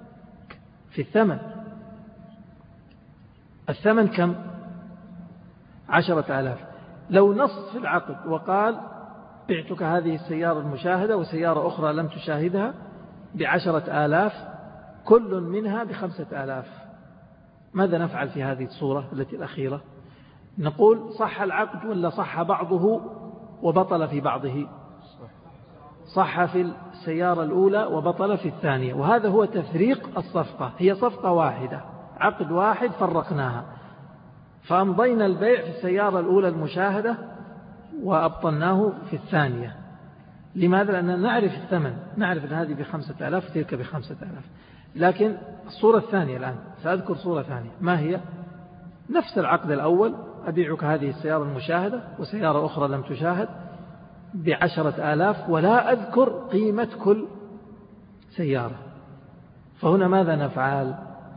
الثمن كم؟ 10,000. لو نص في العقد وقال بعتك هذه السيارة المشاهدة وسيارة أخرى لم تشاهدها ب10,000 كل منها ب5,000، ماذا نفعل في هذه الصورة التي الأخيرة؟ نقول صح العقد ولا صح بعضه وبطل في بعضه؟ صح في السيارة الأولى وبطل في الثانية. وهذا هو تفريق الصفقة. هي صفقة واحدة، عقد واحد، فرقناها، فأمضينا البيع في السيارة الأولى المشاهدة وأبطلناه في الثانية. لماذا؟ لأننا نعرف الثمن، نعرف أن هذه ب5,000 وتلك ب5,000. لكن الصورة الثانية الآن سأذكر صورة ثانية. ما هي؟ نفس العقد الأول، أبيعك هذه السيارة المشاهدة وسيارة أخرى لم تشاهد ب10,000 ولا أذكر قيمة كل سيارة. فهنا ماذا نفعل؟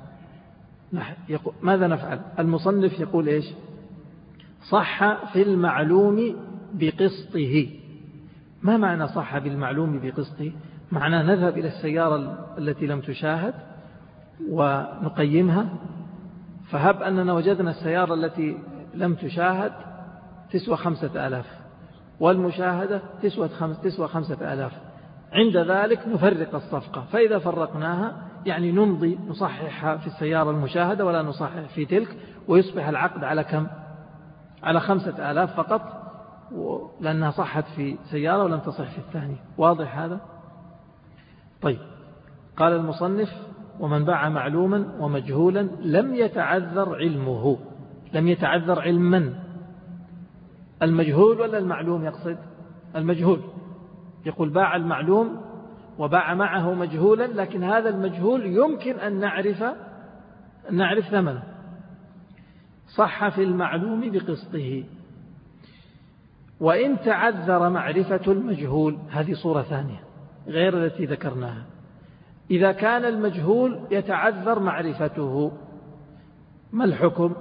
ماذا نفعل؟ المصنف يقول إيش؟ صح في المعلوم بقسطه. ما معنى صح بالمعلوم بقسطه؟ معنى نذهب إلى السيارة التي لم تشاهد ونقيمها، فهب أننا وجدنا السيارة التي لم تشاهد تسوى 5,000 والمشاهدة تسوى 5,000. عند ذلك نفرق الصفقة، فإذا فرقناها يعني نمضي نصحح في السيارة المشاهدة ولا نصحح في تلك، ويصبح العقد على كم؟ على 5,000 فقط، لأنها صحت في سيارة ولم تصح في الثانية. واضح هذا؟ طيب، قال المصنف: ومن باع معلوما ومجهولا لم يتعذر علمه. لم يتعذر علما. المجهول ولا المعلوم يقصد؟ المجهول. يقول باع المعلوم وباع معه مجهولا، لكن هذا المجهول يمكن أن نعرف ثمنه. صح في المعلوم بقسطه. وإن تعذر معرفة المجهول، هذه صورة ثانية غير التي ذكرناها. إذا كان المجهول يتعذر معرفته، ما الحكم؟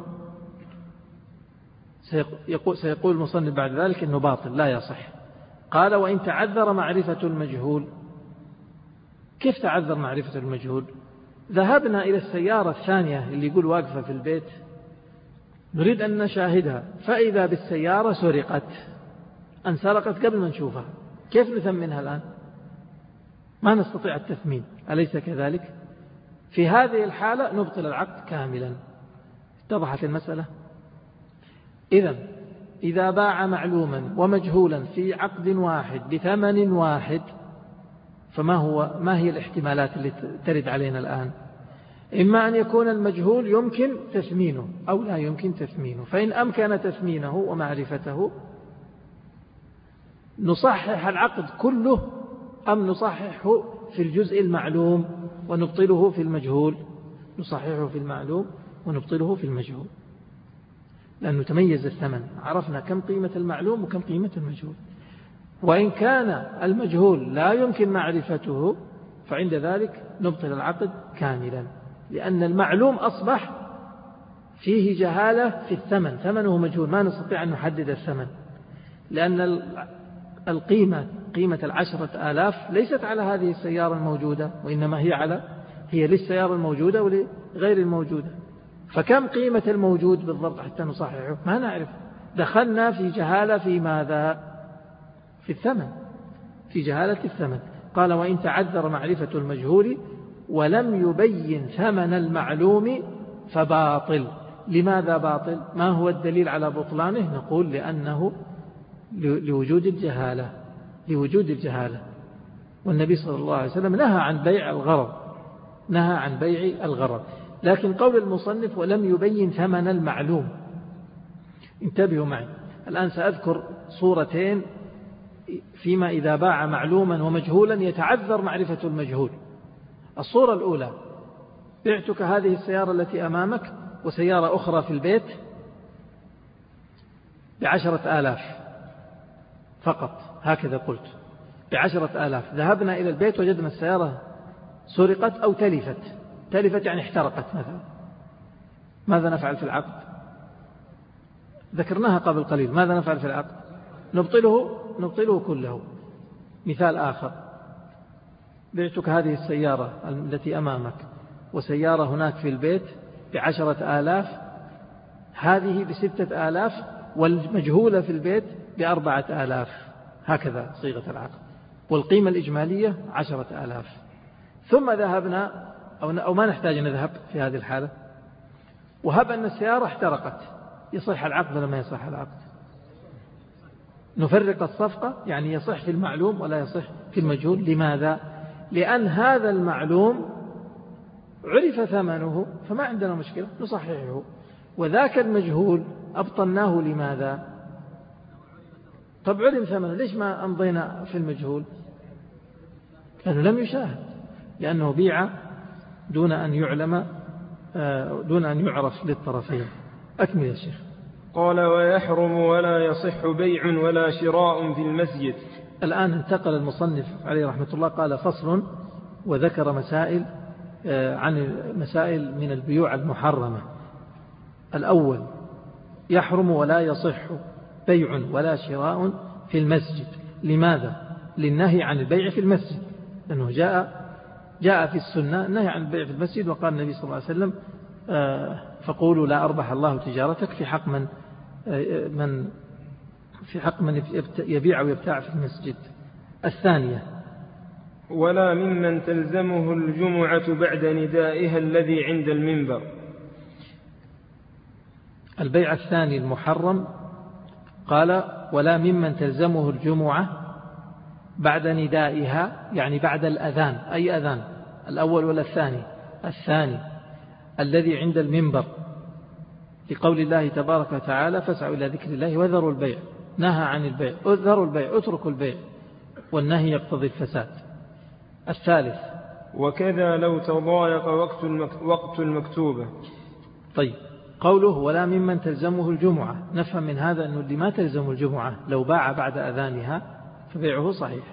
سيقول المصنف بعد ذلك أنه باطل لا يصح. قال: وإن تعذر معرفة المجهول. كيف تعذر معرفة المجهول؟ ذهبنا إلى السيارة الثانية اللي يقول واقفة في البيت، نريد أن نشاهدها، فإذا بالسيارة سرقت، انسرقت قبل ما نشوفها، كيف نثمنها الآن؟ ما نستطيع التثمين، أليس كذلك؟ في هذه الحالة نبطل العقد كاملا. اتضحت المسألة؟ إذا باع معلوما ومجهولا في عقد واحد بثمن واحد، ما هي الاحتمالات اللي ترد علينا الآن؟ إما أن يكون المجهول يمكن تثمينه أو لا يمكن تثمينه. فإن أمكن تثمينه ومعرفته نصحح العقد كله، أم نصححه في الجزء المعلوم ونبطله في المجهول؟ نصححه في المعلوم ونبطله في المجهول، لأنه تميز الثمن، عرفنا كم قيمة المعلوم وكم قيمة المجهول. وإن كان المجهول لا يمكن معرفته، فعند ذلك نبطل العقد كاملا، لأن المعلوم أصبح فيه جهالة في الثمن، ثمنه مجهول، ما نستطيع أن نحدد الثمن، لأن القيمة، قيمة 10,000 ليست على هذه السيارة الموجودة، وإنما هي للسيارة الموجودة ولغير الموجودة. فكم قيمة الموجود بالضبط حتى نصححه؟ ما نعرف. دخلنا في جهالة في ماذا؟ في الثمن، في جهالة الثمن. قال: وإن تعذر معرفة المجهول ولم يبين ثمن المعلوم فباطل. لماذا باطل؟ ما هو الدليل على بطلانه؟ نقول لأنه لوجود الجهالة. والنبي صلى الله عليه وسلم نهى عن بيع الغرض. لكن قول المصنف ولم يبين ثمن المعلوم، انتبهوا معي الآن سأذكر صورتين فيما إذا باع معلوما ومجهولا يتعذر معرفة المجهول. الصورة الأولى: بعتك هذه السيارة التي أمامك وسيارة أخرى في البيت ب10,000 فقط، هكذا قلت 10,000. ذهبنا إلى البيت وجدنا السيارة سرقت أو تلفت يعني احترقت مثلا. ماذا نفعل في العقد؟ ذكرناها قبل قليل. ماذا نفعل في العقد؟ نبطله كله. مثال آخر: بعتك هذه السيارة التي أمامك وسيارة هناك في البيت ب10,000، هذه ب6,000 والمجهولة في البيت ب4,000. هكذا صيغة العقد، والقيمة الإجمالية 10,000. ثم ذهبنا أو ما نحتاج أن نذهب في هذه الحالة، وهب أن السيارة احترقت، يصح العقد ولا ما يصح العقد؟ نفرق الصفقة، يعني يصح في المعلوم ولا يصح في المجهول. لماذا؟ لأن هذا المعلوم عرف ثمنه فما عندنا مشكلة نصححه، وذاك المجهول أبطلناه. لماذا؟ طب عرف ثمنه، ليش ما أمضينا في المجهول؟ لأنه لم يشاهد، لأنه بيع دون أن يعرف للطرفين. أكمل يا شيخ. قال: ويحرم ولا يصح بيع ولا شراء في المسجد. الآن انتقل المصنف عليه رحمة الله، قال: فصل، وذكر مسائل مسائل من البيوع المحرمة. الأول: يحرم ولا يصح بيع ولا شراء في المسجد. لماذا؟ للنهي عن البيع في المسجد، لأنه جاء في السنة النهي عن البيع في المسجد. وقال النبي صلى الله عليه وسلم: فقولوا لا أربح الله تجارتك، في حق من يبيع ويبتاع في المسجد. الثانية: ولا ممن تلزمه الجمعة بعد ندائها الذي عند المنبر. البيع الثاني المحرم، قال: ولا ممن تلزمه الجمعة بعد ندائها، يعني بعد الأذان. أي أذان؟ الأول ولا الثاني؟ الثاني الذي عند المنبر، لقول الله تبارك وتعالى: فاسعوا إلى ذكر الله وذروا البيع. نهى عن البيع، ذروا البيع، اتركوا البيع، والنهي يقتضي الفساد. الثالث: وكذا لو تضايق وقت المكتوبة. طيب، قوله ولا ممن تلزمه الجمعة، نفهم من هذا أنه اللي ما تلزم الجمعة لو باع بعد أذانها فبيعه صحيح.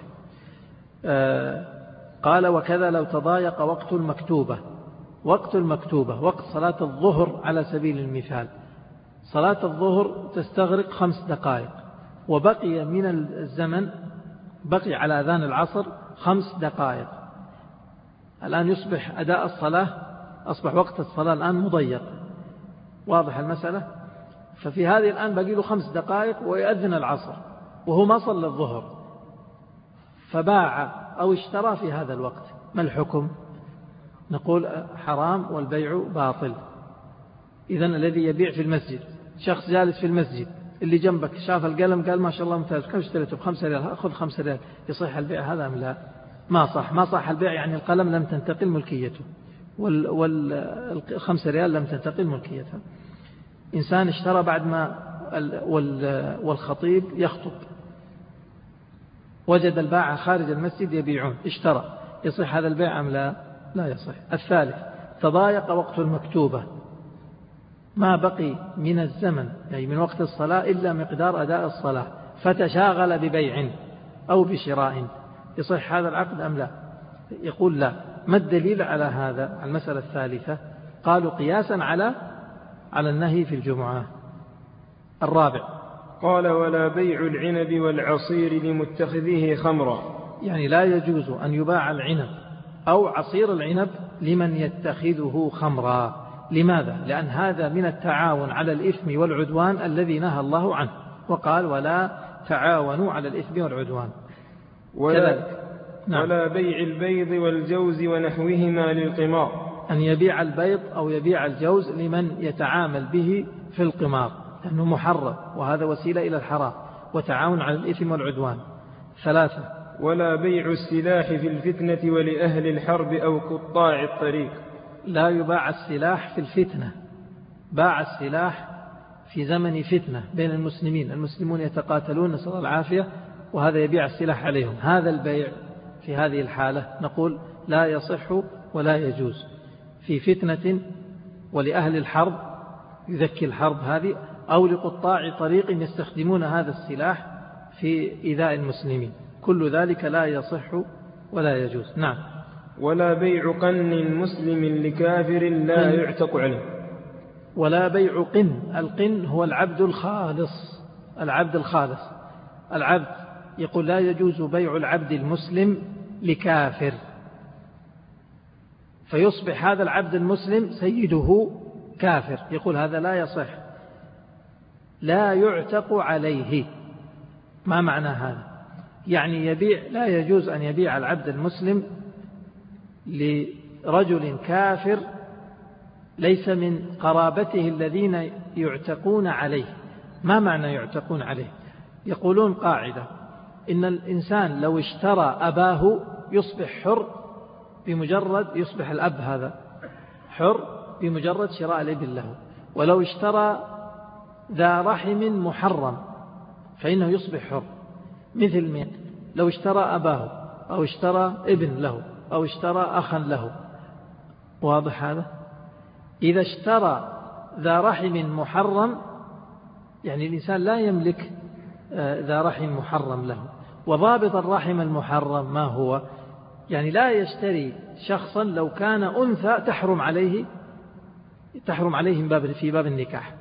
قال: وكذا لو تضايق وقت المكتوبة. وقت المكتوبة وقت صلاة الظهر على سبيل المثال. صلاة الظهر تستغرق 5 دقائق، وبقي من الزمن بقي على أذان العصر 5 دقائق. الآن يصبح أداء الصلاة، أصبح وقت الصلاة الآن مضيق. واضح المسألة؟ ففي هذه الآن بقي له 5 دقائق ويأذن العصر وهو ما صلى الظهر، فباع أو اشترى في هذا الوقت، ما الحكم؟ نقول حرام والبيع باطل. إذن الذي يبيع في المسجد، شخص جالس في المسجد، اللي جنبك شاف القلم قال: ما شاء الله ممتاز، كم اشتريته؟ ب5 ريال، أخذ 5 ريال. يصح البيع هذا أم لا؟ ما صح البيع، يعني القلم لم تنتقل ملكيته، وال5 ريال لم تنتقل ملكيتها. إنسان اشترى بعد ما والخطيب يخطب، وجد الباعة خارج المسجد يبيعون، اشترى، يصح هذا البيع أم لا؟ لا يصح. الثالث: تضايق وقت المكتوبة، ما بقي من الزمن أي من وقت الصلاة إلا مقدار أداء الصلاة، فتشاغل ببيع أو بشراء، يصح هذا العقد أم لا؟ يقول لا. ما الدليل على هذا؟ على المسألة الثالثة قالوا قياسا على النهي في الجمعة. الرابع: قال: ولا بيع العنب والعصير لمتخذه خمرا. يعني لا يجوز أن يباع العنب أو عصير العنب لمن يتخذه خمرا. لماذا؟ لأن هذا من التعاون على الإثم والعدوان الذي نهى الله عنه، وقال: ولا تعاونوا على الإثم والعدوان. نعم. ولا بيع البيض والجوز ونحوهما للقمار، أن يبيع البيض أو يبيع الجوز لمن يتعامل به في القمار، لأنه محرم، وهذا وسيلة إلى الحرام وتعاون على الإثم والعدوان. 3. ولا بيع السلاح في الفتنة ولأهل الحرب أو قطاع الطريق. لا يباع السلاح في الفتنة. باع السلاح في زمن فتنة بين المسلمين، المسلمون يتقاتلون نسأل الله العافية، وهذا يبيع السلاح عليهم، هذا البيع في هذه الحالة نقول لا يصح ولا يجوز في فتنة ولأهل الحرب، يذكي الحرب هذه، أو لقطاع طريق يستخدمون هذا السلاح في إيذاء المسلمين، كل ذلك لا يصح ولا يجوز. نعم. ولا بيع قن مسلم لكافر لا يعتق عليه. ولا بيع قن. القن هو العبد الخالص، العبد الخالص. العبد يقول لا يجوز بيع العبد المسلم لكافر، فيصبح هذا العبد المسلم سيده كافر، يقول هذا لا يصح، لا يعتق عليه. ما معنى هذا؟ يعني يبيع، لا يجوز أن يبيع العبد المسلم لرجل كافر ليس من قرابته الذين يعتقون عليه. ما معنى يعتقون عليه؟ يقولون قاعدة: إن الإنسان لو اشترى أباه يصبح حر بمجرد، يصبح الأب هذا حر بمجرد شراء الابن له، ولو اشترى ذا رحم محرم فإنه يصبح حر. مثل من لو اشترى أباه أو اشترى ابن له أو اشترى أخا له، واضح هذا؟ إذا اشترى ذا رحم محرم يعني الإنسان لا يملك ذا رحم محرم له. وضابط الرحم المحرم ما هو؟ يعني لا يشتري شخصا لو كان أنثى تحرم عليه في باب النكاح.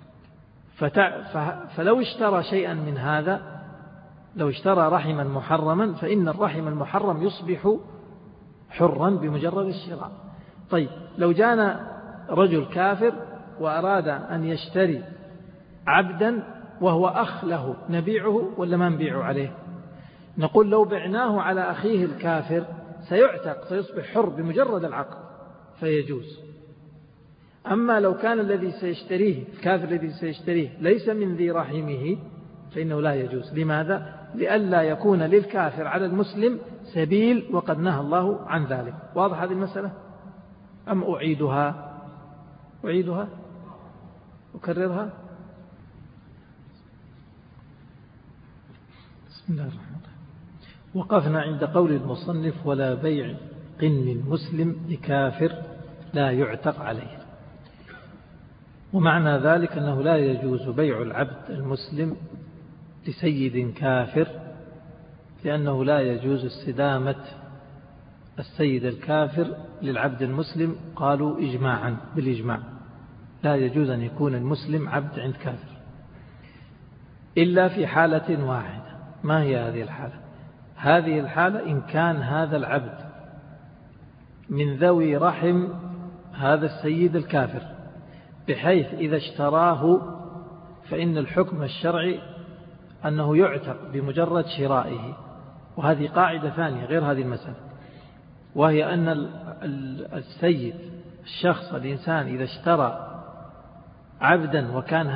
فلو اشترى شيئا من هذا، لو اشترى رحما محرما، فإن الرحم المحرم يصبح حرا بمجرد الشراء. طيب لو جانا رجل كافر وأراد أن يشتري عبدا وهو أخ له، نبيعه ولا ما نبيعه عليه؟ نقول لو بعناه على أخيه الكافر سيعتق، سيصبح حر بمجرد العقد فيجوز. أما لو كان الذي سيشتريه، الكافر الذي سيشتريه ليس من ذي رحمه، فإنه لا يجوز. لماذا؟ لئلا يكون للكافر على المسلم سبيل، وقد نهى الله عن ذلك. واضح هذه المسألة أم أعيدها؟ أكررها. بسم الله الرحمن الرحيم. وقفنا عند قول المصنف: ولا بيع قن مسلم لكافر لا يعتق عليه. ومعنى ذلك أنه لا يجوز بيع العبد المسلم لسيد كافر، لأنه لا يجوز استدامة السيد الكافر للعبد المسلم. قالوا إجماعا، بالإجماع لا يجوز أن يكون المسلم عبد عند كافر إلا في حالة واحدة. ما هي هذه الحالة؟ هذه الحالة إن كان هذا العبد من ذوي رحم هذا السيد الكافر، بحيث إذا اشتراه فإن الحكم الشرعي أنه يعتق بمجرد شرائه. وهذه قاعدة ثانية غير هذه المسألة، وهي أن السيد، الشخص، الإنسان إذا اشترى عبدا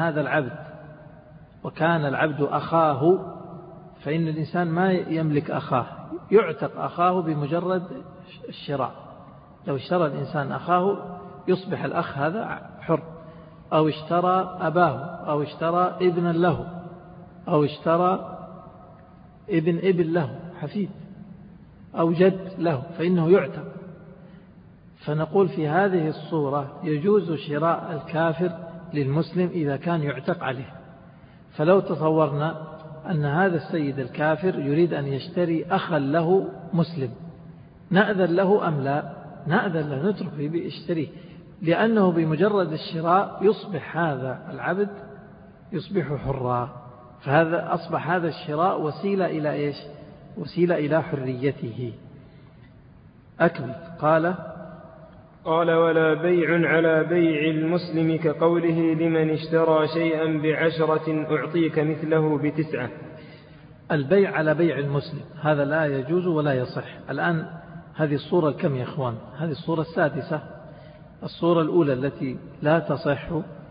وكان العبد أخاه، فإن الإنسان ما يملك أخاه، يعتق أخاه بمجرد الشراء. لو اشترى الإنسان أخاه يصبح الأخ هذا حر، أو اشترى أباه، أو اشترى ابنا له، أو اشترى ابن له حفيد، أو جد له، فإنه يعتق. فنقول في هذه الصورة يجوز شراء الكافر للمسلم إذا كان يعتق عليه. فلو تصورنا أن هذا السيد الكافر يريد أن يشتري أخا له مسلم، نأذن له أم لا؟ نأذن له، نتركه يشتريه، لأنه بمجرد الشراء يصبح هذا العبد يصبح حرا. فهذا أصبح هذا الشراء وسيلة إلى إيش؟ وسيلة إلى حريته. أكمل. قال: ولا بيع على بيع المسلم كقوله: لمن اشترى شيئا ب10 أعطيك مثله ب9. البيع على بيع المسلم هذا لا يجوز ولا يصح. الآن هذه الصورة الكم يا إخوان؟ هذه الصورة السادسة. الصورة الأولى التي لا تصح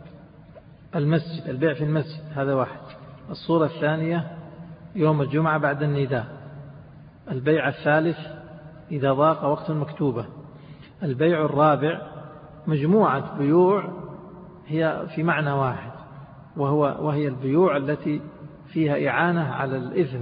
المسجد، البيع في المسجد، هذا واحد. الصورة الثانية يوم الجمعة بعد النداء. البيع الثالث إذا ضاق وقت المكتوبة. البيع الرابع مجموعة بيوع هي في معنى واحد، وهي البيوع التي فيها إعانة على الإثم،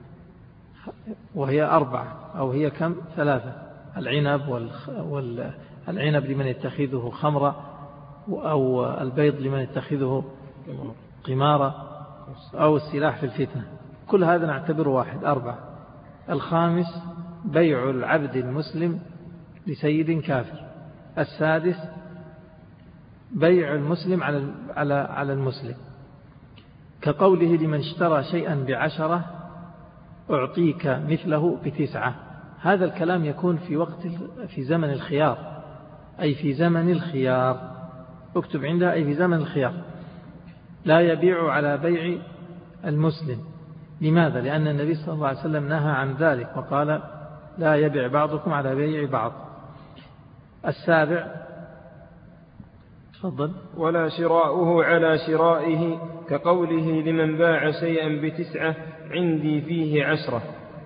وهي 4 أو هي كم؟ 3. العنب العنب لمن يتخذه خمرة، أو البيض لمن يتخذه قمارة، أو السلاح في الفتنة. كل هذا نعتبره واحد، 4. الخامس بيع العبد المسلم لسيد كافر. السادس بيع المسلم على المسلم، كقوله لمن اشترى شيئا ب10 أعطيك مثله ب9. هذا الكلام يكون في زمن الخيار، أي في زمن الخيار. اكتب عندها أي في زمن الخيار. لا يبيع على بيع المسلم. لماذا؟ لأن النبي صلى الله عليه وسلم نهى عن ذلك وقال لا يبيع بعضكم على بيع بعض. السابع تفضل. ولا شراؤه على شرائه، كقوله لمن باع شيئا ب9 عندي فيه 10،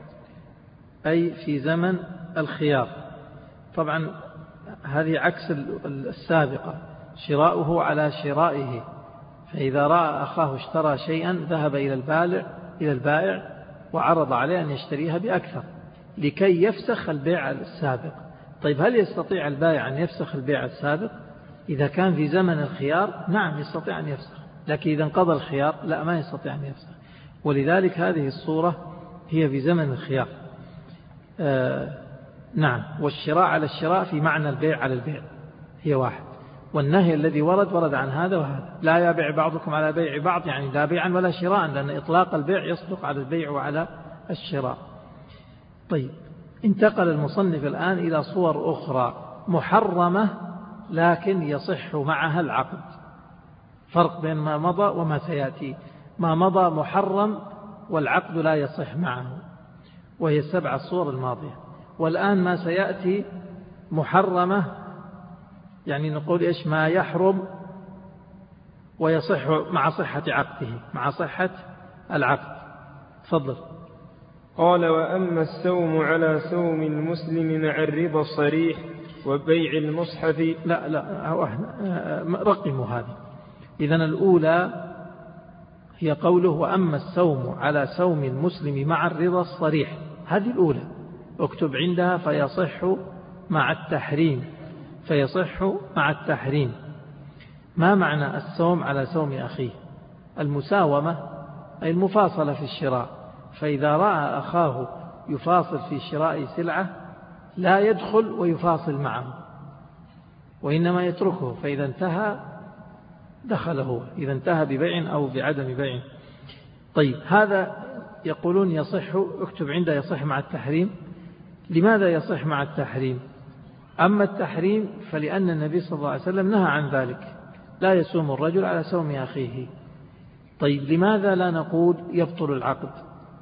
أي في زمن الخيار. طبعا هذه عكس السابقة، شراؤه على شرائه. فإذا رأى أخاه اشترى شيئا ذهب إلى البائع وعرض عليه أن يشتريها بأكثر لكي يفسخ البيع السابق. طيب هل يستطيع البائع أن يفسخ البيع السابق؟ إذا كان في زمن الخيار نعم يستطيع أن يفسخ، لكن إذا انقضى الخيار لا، ما يستطيع أن يفسخ. ولذلك هذه الصورة هي في زمن الخيار. نعم. والشراء على الشراء في معنى البيع على البيع هي واحد. والنهي الذي ورد عن هذا وهذا. لا يبيع بعضكم على بيع بعض، يعني لا بيعا ولا شراء، لأن إطلاق البيع يصدق على البيع وعلى الشراء. طيب انتقل المصنف الآن إلى صور أخرى محرمة لكن يصح معها العقد. فرق بين ما مضى وما سيأتي. ما مضى محرم والعقد لا يصح معه، وهي 7 الصور الماضية. والآن ما سيأتي محرمة، يعني نقول إيش؟ ما يحرم ويصح مع صحة عقده، مع صحة العقد. تفضل. قال وأما السوم على سوم المسلم مع الرضا الصريح وبيع المصحف. لا رقموا هذه. إذن الأولى هي قوله وأما السوم على سوم المسلم مع الرضا الصريح، هذه الأولى. اكتب عندها فيصح مع التحريم. فيصح مع التحريم. ما معنى السوم على سوم أخيه؟ المساومة أي المفاصلة في الشراء. فإذا رأى أخاه يفاصل في شراء سلعة لا يدخل ويفاصل معه، وإنما يتركه، فإذا انتهى دخل هو، إذا انتهى ببيع أو بعدم بيع. طيب هذا يقولون يصح. اكتب عنده يصح مع التحريم. لماذا يصح مع التحريم؟ أما التحريم فلأن النبي صلى الله عليه وسلم نهى عن ذلك، لا يسوم الرجل على سوم أخيه. طيب لماذا لا نقول يبطل العقد؟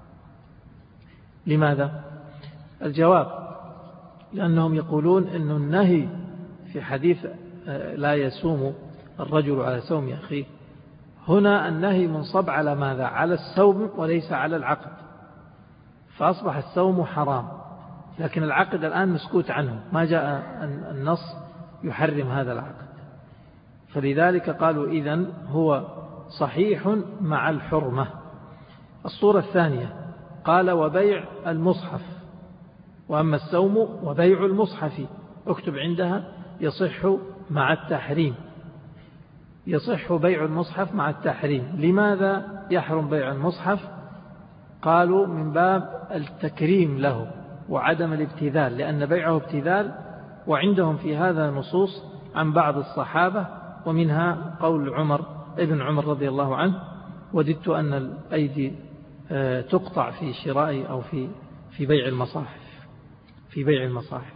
لماذا؟ الجواب لأنهم يقولون أن النهي في حديث لا يسوم الرجل على سوم أخيه، هنا النهي منصب على ماذا؟ على السوم وليس على العقد، فأصبح السوم حرام، لكن العقد الآن مسكوت عنه، ما جاء النص يحرم هذا العقد. فلذلك قالوا إذن هو صحيح مع الحرمة. الصورة الثانية قال وبيع المصحف. وأما السوم وبيع المصحف، اكتب عندها يصح مع التحريم. يصح بيع المصحف مع التحريم. لماذا يحرم بيع المصحف؟ قالوا من باب التكريم له وعدم الابتذال، لأن بيعه ابتذال، وعندهم في هذا نصوص عن بعض الصحابة، ومنها قول ابن عمر رضي الله عنه وددت أن الأيدي تقطع في شراء أو في بيع المصاحف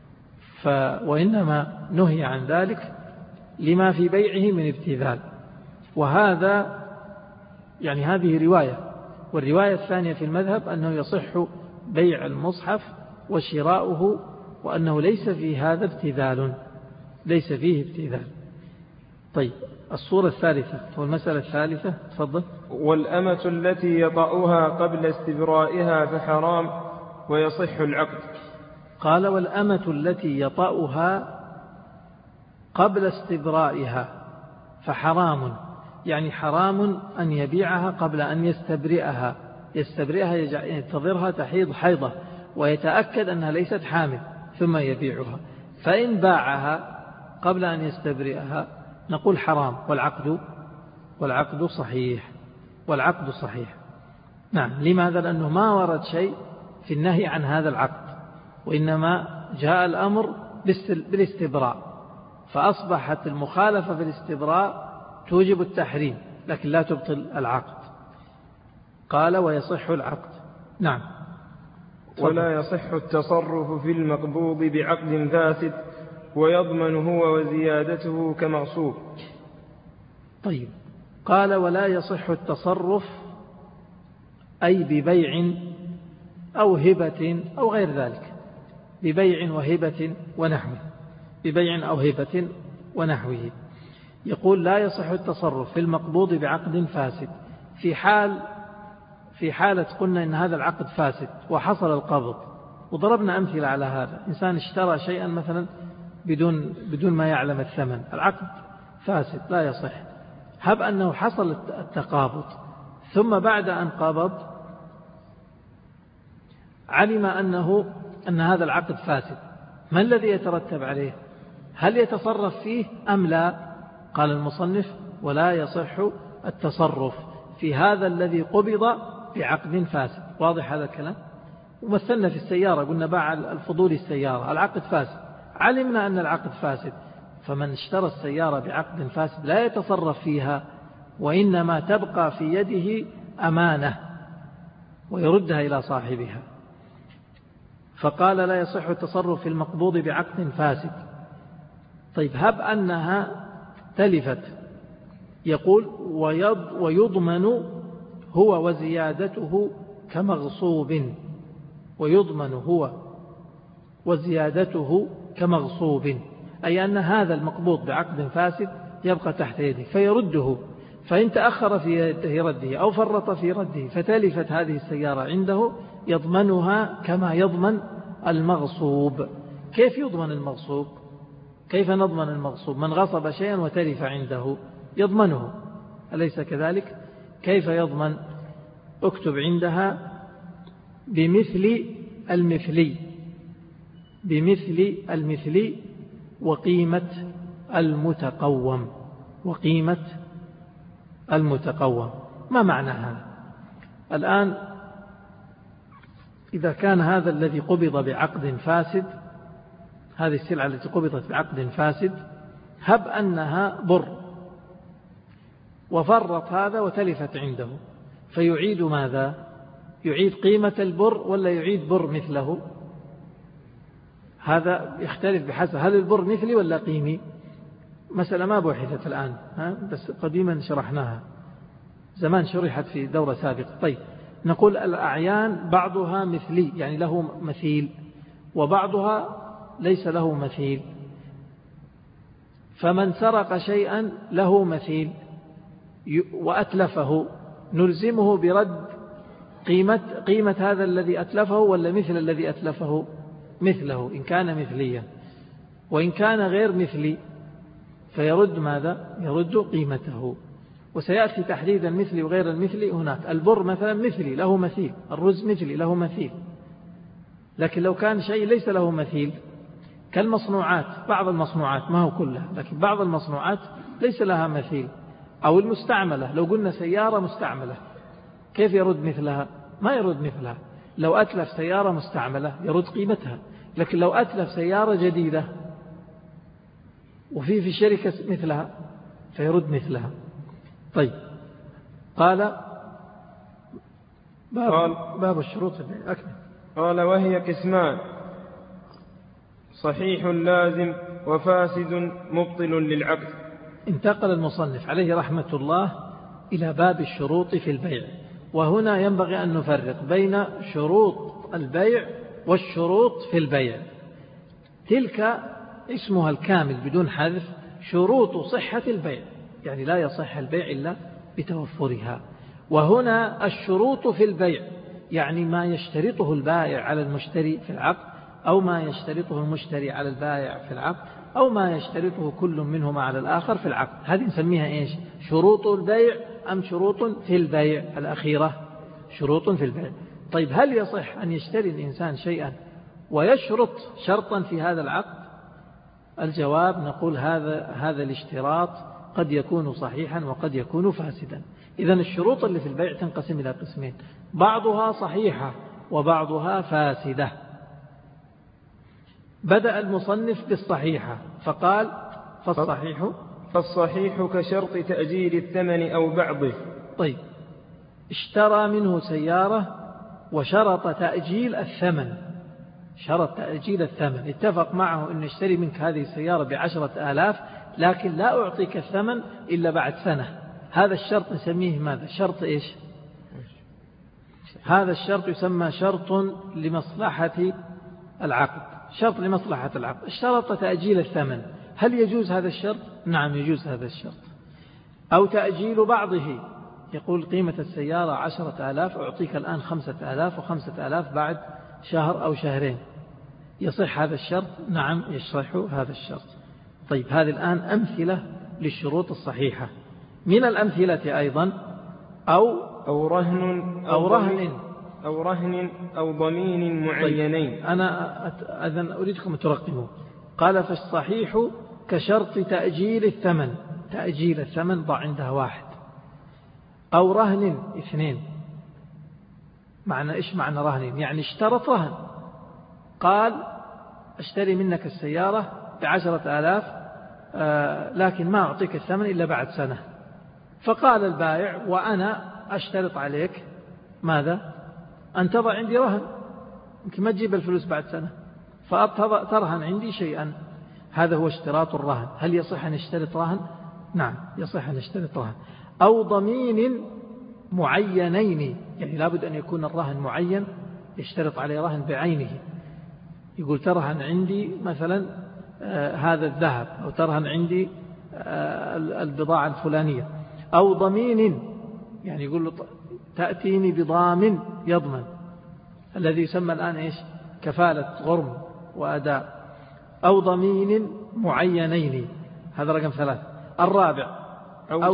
وإنما نهي عن ذلك لما في بيعه من ابتذال. وهذا يعني هذه رواية، والرواية الثانية في المذهب أنه يصح بيع المصحف وشراؤه، وأنه ليس في هذا ابتذال، ليس فيه ابتذال. طيب الصورة الثالثة والمسألة الثالثة تفضل. والأمة التي يطأها قبل استبرائها فحرام ويصح العقد. قال والأمة التي يطأها قبل استبرائها فحرام، يعني حرام أن يبيعها قبل أن يستبرئها ينتظرها تحيض حيضة ويتأكد أنها ليست حامل ثم يبيعها. فإن باعها قبل أن يستبرئها نقول حرام، والعقد صحيح. نعم. لماذا؟ لأنه ما ورد شيء في النهي عن هذا العقد، وإنما جاء الأمر بالاستبراء، فأصبحت المخالفة بالاستبراء توجب التحريم لكن لا تبطل العقد. قال ويصح العقد. نعم. ولا يصح التصرف في المقبوض بعقد فاسد ويضمن هو وزيادته كمغصوب. طيب قال ولا يصح التصرف أي ببيع أو هبة أو غير ذلك، ببيع أو هبة ونحوه. يقول لا يصح التصرف في المقبوض بعقد فاسد في حالة قلنا إن هذا العقد فاسد وحصل القبض، وضربنا أمثلة على هذا. إنسان اشترى شيئا مثلا بدون ما يعلم الثمن، العقد فاسد لا يصح. هب أنه حصل التقابض ثم بعد أن قبض علم أن هذا العقد فاسد، ما الذي يترتب عليه؟ هل يتصرف فيه أم لا؟ قال المصنف ولا يصح التصرف في هذا الذي قبض بعقد فاسد. واضح هذا الكلام؟ ومثلنا في السيارة، قلنا باع الفضول السيارة، العقد فاسد، علمنا أن العقد فاسد، فمن اشترى السيارة بعقد فاسد لا يتصرف فيها، وإنما تبقى في يده أمانة ويردها إلى صاحبها. فقال لا يصح التصرف في المقبوض بعقد فاسد. طيب هب أنها تلفت، يقول ويضمن هو وزيادته كمغصوب، ويضمن هو وزيادته كمغصوب، أي أن هذا المقبوض بعقد فاسد يبقى تحت يده فيرده، فإن تأخر في رده أو فرط في رده فتلفت هذه السيارة عنده يضمنها كما يضمن المغصوب. كيف يضمن المغصوب؟ كيف نضمن المغصوب؟ من غصب شيئا وتلف عنده يضمنه، أليس كذلك؟ كيف يضمن؟ اكتب عندها بمثل المثلي وقيمة المتقوم. ما معنى هذا؟ الآن إذا كان هذا الذي قبض بعقد فاسد، هذه السلعة التي قبضت بعقد فاسد، هب أنها بر وفرط هذا وتلفت عنده، فيعيد ماذا؟ يعيد قيمة البر ولا يعيد بر مثله؟ هذا يختلف بحسب هل البر مثلي ولا قيمي. مسألة ما بحثت الآن، بس قديما شرحناها، زمان شرحت في دورة سابقة. طيب نقول الأعيان بعضها مثلي يعني له مثيل، وبعضها ليس له مثيل. فمن سرق شيئا له مثيل وأتلفه نلزمه برد قيمة هذا الذي أتلفه ولا مثل الذي أتلفه؟ مثله إن كان مثليا، وإن كان غير مثلي فيرد ماذا؟ يرد قيمته. وسيأتي تحديد المثلي وغير المثلي هناك. البر مثلا مثلي له مثيل، الرز مثلي له مثيل. لكن لو كان شيء ليس له مثيل كالمصنوعات، بعض المصنوعات ما هو كلها، لكن بعض المصنوعات ليس لها مثيل، أو المستعملة، لو قلنا سيارة مستعملة كيف يرد مثلها؟ ما يرد مثلها. لو أتلف سيارة مستعملة يرد قيمتها، لكن لو أتلف سيارة جديدة وفي شركة مثلها فيرد مثلها. طيب قال باب الشروط أكمل. قال وهي قسمان: صحيح لازم وفاسد مبطل للعقد. انتقل المصنف عليه رحمة الله إلى باب الشروط في البيع، وهنا ينبغي أن نفرق بين شروط البيع والشروط في البيع. تلك اسمها الكامل بدون حذف شروط صحة البيع، يعني لا يصح البيع إلا بتوفرها. وهنا الشروط في البيع يعني ما يشترطه البائع على المشتري في العقد، أو ما يشترطه المشتري على البائع في العقد، أو ما يشترطه كل منهما على الآخر في العقد. هذه نسميها إيش؟ شروط البيع أم شروط في البيع؟ الأخيرة شروط في البيع. طيب هل يصح أن يشتري الإنسان شيئا ويشرط شرطا في هذا العقد؟ الجواب نقول هذا الاشتراط قد يكون صحيحا وقد يكون فاسدا. إذن الشروط اللي في البيع تنقسم إلى قسمين، بعضها صحيحة وبعضها فاسدة. بدأ المصنف بالصحيحة فقال فالصحيح كشرط تأجيل الثمن أو بعضه. طيب اشترى منه سيارة وشرط تأجيل الثمن، شرط تأجيل الثمن، اتفق معه أن يشتري منك هذه السيارة ب10,000 لكن لا أعطيك الثمن إلا بعد سنة. هذا الشرط نسميه ماذا؟ شرط إيش؟ هذا الشرط يسمى شرط لمصلحة العقد، شرط لمصلحة العقد. اشترط تأجيل الثمن، هل يجوز هذا الشرط؟ نعم يجوز هذا الشرط. أو تأجيل بعضه، يقول قيمة السيارة 10,000 أعطيك الآن 5,000 و5,000 بعد شهر أو شهرين، يصح هذا الشرط؟ نعم يصح هذا الشرط. طيب هذه الآن أمثلة للشروط الصحيحة. من الأمثلة أيضا أو رهن أو ضمين معينين. طيب أنا أريدكم ترقموا. قال فالصحيح كشرط تأجيل الثمن، تأجيل الثمن ضع عندها 1، أو رهن 2. معنى إيش معنى رهن؟ يعني اشترط رهن، قال اشتري منك السيارة ب10,000 لكن ما أعطيك الثمن إلا بعد سنة. فقال البائع وأنا أشترط عليك ماذا؟ أن تضع عندي رهن، يمكن ما تجيب الفلوس بعد سنة، فترهن عندي شيئا. هذا هو اشتراط الرهن. هل يصح أن يشترط رهن؟ نعم يصح أن يشترط رهن. أو ضمين معينين، يعني لابد أن يكون الرهن معين، يشترط عليه رهن بعينه، يقول ترهن عندي مثلا هذا الذهب، أو ترهن عندي البضاعة الفلانية. أو ضمين، يعني يقول له تأتيني بضامن يضمن، الذي يسمى الآن إيش؟ كفالة غرم وأداء. أو ضمين معينين، هذا رقم 3. الرابع أو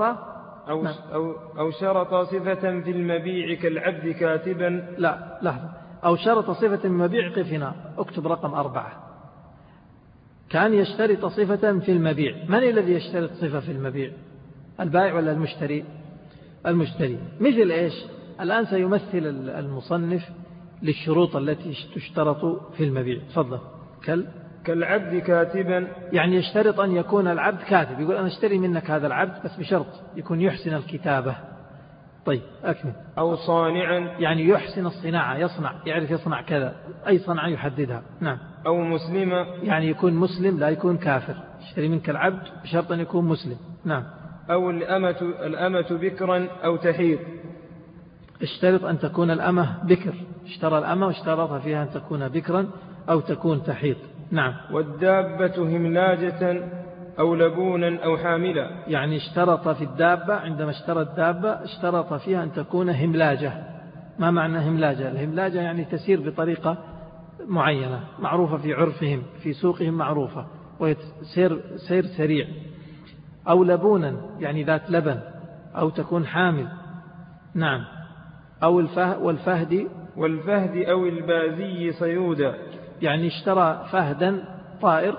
شرط صفة في المبيع كالعبد كاتبا. لا لحظة، أو شرط صفة في المبيع، قف هنا اكتب رقم 4. كان يشترط صفة في المبيع. من الذي يشترط صفة في المبيع؟ البائع ولا المشتري؟ المشتري. مثل إيش؟ الآن سيمثل المصنف للشروط التي تشترط في المبيع. تفضل. كالعبد كاتبا، يعني يشترط أن يكون العبد كاتب، يقول أنا اشتري منك هذا العبد بس بشرط يكون يحسن الكتابة. طيب أكمل. أو صانعا، يعني يحسن الصناعة، يصنع، يعرف يصنع كذا، أي صنعة يحددها. نعم. أو مسلما، يعني يكون مسلم لا يكون كافر، اشتري منك العبد بشرط أن يكون مسلم. نعم. أو الأمة بكرا أو تحيض، اشترط أن تكون الأمة بكر، اشترى الأمة واشترطها فيها أن تكون بكرا أو تكون تحيض. نعم. والدابة هملاجة أو لبونا أو حاملا، يعني اشترط في الدابة، عندما اشترى الدابة اشترط فيها أن تكون هملاجة. ما معنى هملاجة؟ الهملاجة يعني تسير بطريقة معينة معروفة في عرفهم، في سوقهم معروفة، وسير سريع. أو لبونا يعني ذات لبن، أو تكون حامل. نعم. أو والفهد أو البازي صيودا، يعني اشترى فهدا طائر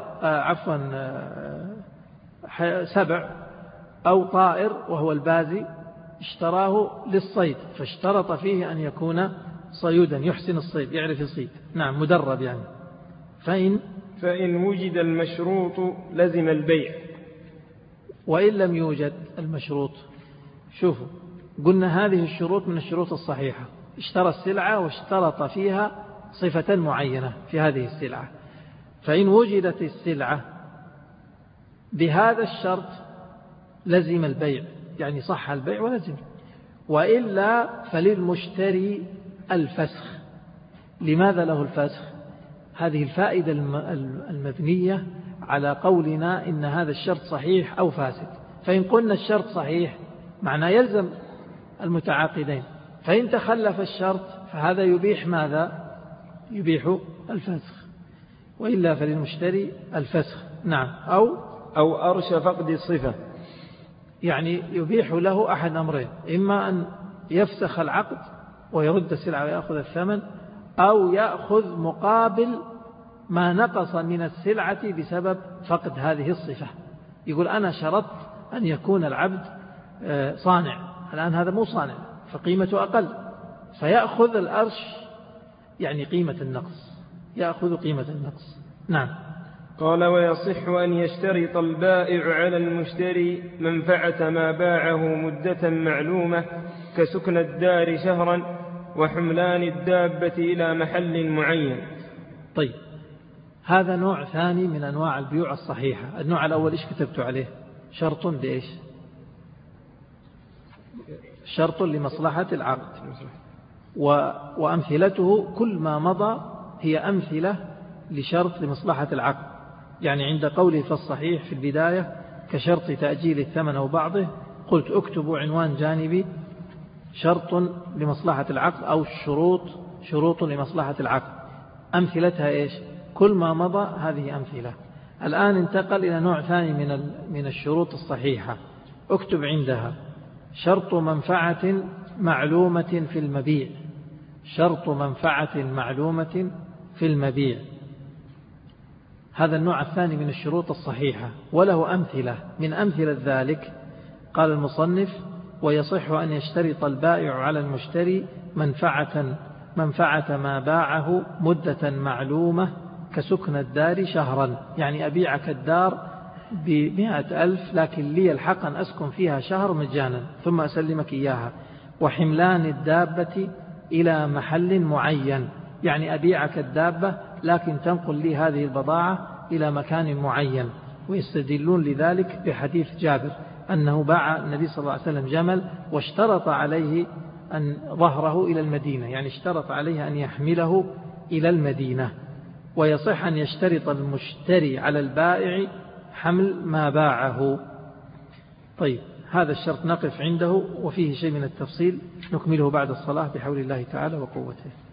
سبع، أو طائر وهو البازي اشتراه للصيد، فاشترط فيه أن يكون صيودا، يحسن الصيد، يعرف الصيد. نعم مدرب يعني. فإن وجد المشروط لزم البيع. وإن لم يوجد المشروط، شوفوا قلنا هذه الشروط من الشروط الصحيحة، اشترى السلعة واشترط فيها صفة معينة في هذه السلعة، فإن وجدت السلعة بهذا الشرط لزم البيع، يعني صح البيع ولزم. وإلا فللمشتري الفسخ. لماذا له الفسخ؟ هذه الفائدة المبنية على قولنا إن هذا الشرط صحيح أو فاسد. فإن قلنا الشرط صحيح معناه يلزم المتعاقدين، فإن تخلف الشرط فهذا يبيح ماذا؟ يبيح الفسخ، وإلا فللمشتري الفسخ. نعم. أو أرش فقد الصفة، يعني يبيح له أحد أمرين: إما أن يفسخ العقد ويرد السلعة ويأخذ الثمن، أو يأخذ مقابل ما نقص من السلعة بسبب فقد هذه الصفة. يقول أنا شرطت أن يكون العبد صانع، الآن هذا مو صانع فقيمته أقل، فيأخذ الأرش يعني قيمة النقص، يأخذ قيمة النقص. نعم. قال: ويصح أن يشترط البائع على المشتري منفعة ما باعه مدة معلومة كسكن الدار شهرا وحملان الدابة إلى محل معين. طيب، هذا نوع ثاني من أنواع البيوع الصحيحة. النوع الأول إيش كتبت عليه؟ شرط لإيش؟ شرط لمصلحة العقد، وأمثلته كل ما مضى هي أمثلة لشرط لمصلحة العقد. يعني عند قوله في الصحيح في البداية كشرط تأجيل الثمن أو بعضه، قلت اكتبوا عنوان جانبي شرط لمصلحة العقد أو شروط لمصلحة العقد. أمثلتها إيش؟ كل ما مضى هذه أمثلة. الآن انتقل إلى نوع ثاني من الشروط الصحيحة، اكتب عندها شرط منفعة معلومة في المبيع. شرط منفعة معلومة في المبيع، هذا النوع الثاني من الشروط الصحيحة، وله أمثلة. من أمثلة ذلك قال المصنف: ويصح أن يشترط البائع على المشتري منفعة ما باعه مدة معلومة كسكن الدار شهرا. يعني أبيعك الدار ب100,000 لكن لي الحق أن أسكن فيها شهر مجانا ثم أسلمك إياها. وحملان الدابة إلى محل معين، يعني أبيعك الدابة لكن تنقل لي هذه البضاعة إلى مكان معين. ويستدلون لذلك بحديث جابر أنه باع النبي صلى الله عليه وسلم جمل واشترط عليه أن ظهره إلى المدينة، يعني اشترط عليه أن يحمله إلى المدينة. ويصح أن يشترط المشتري على البائع حمل ما باعه. طيب، هذا الشرط نقف عنده وفيه شيء من التفصيل نكمله بعد الصلاة بحول الله تعالى وقوته.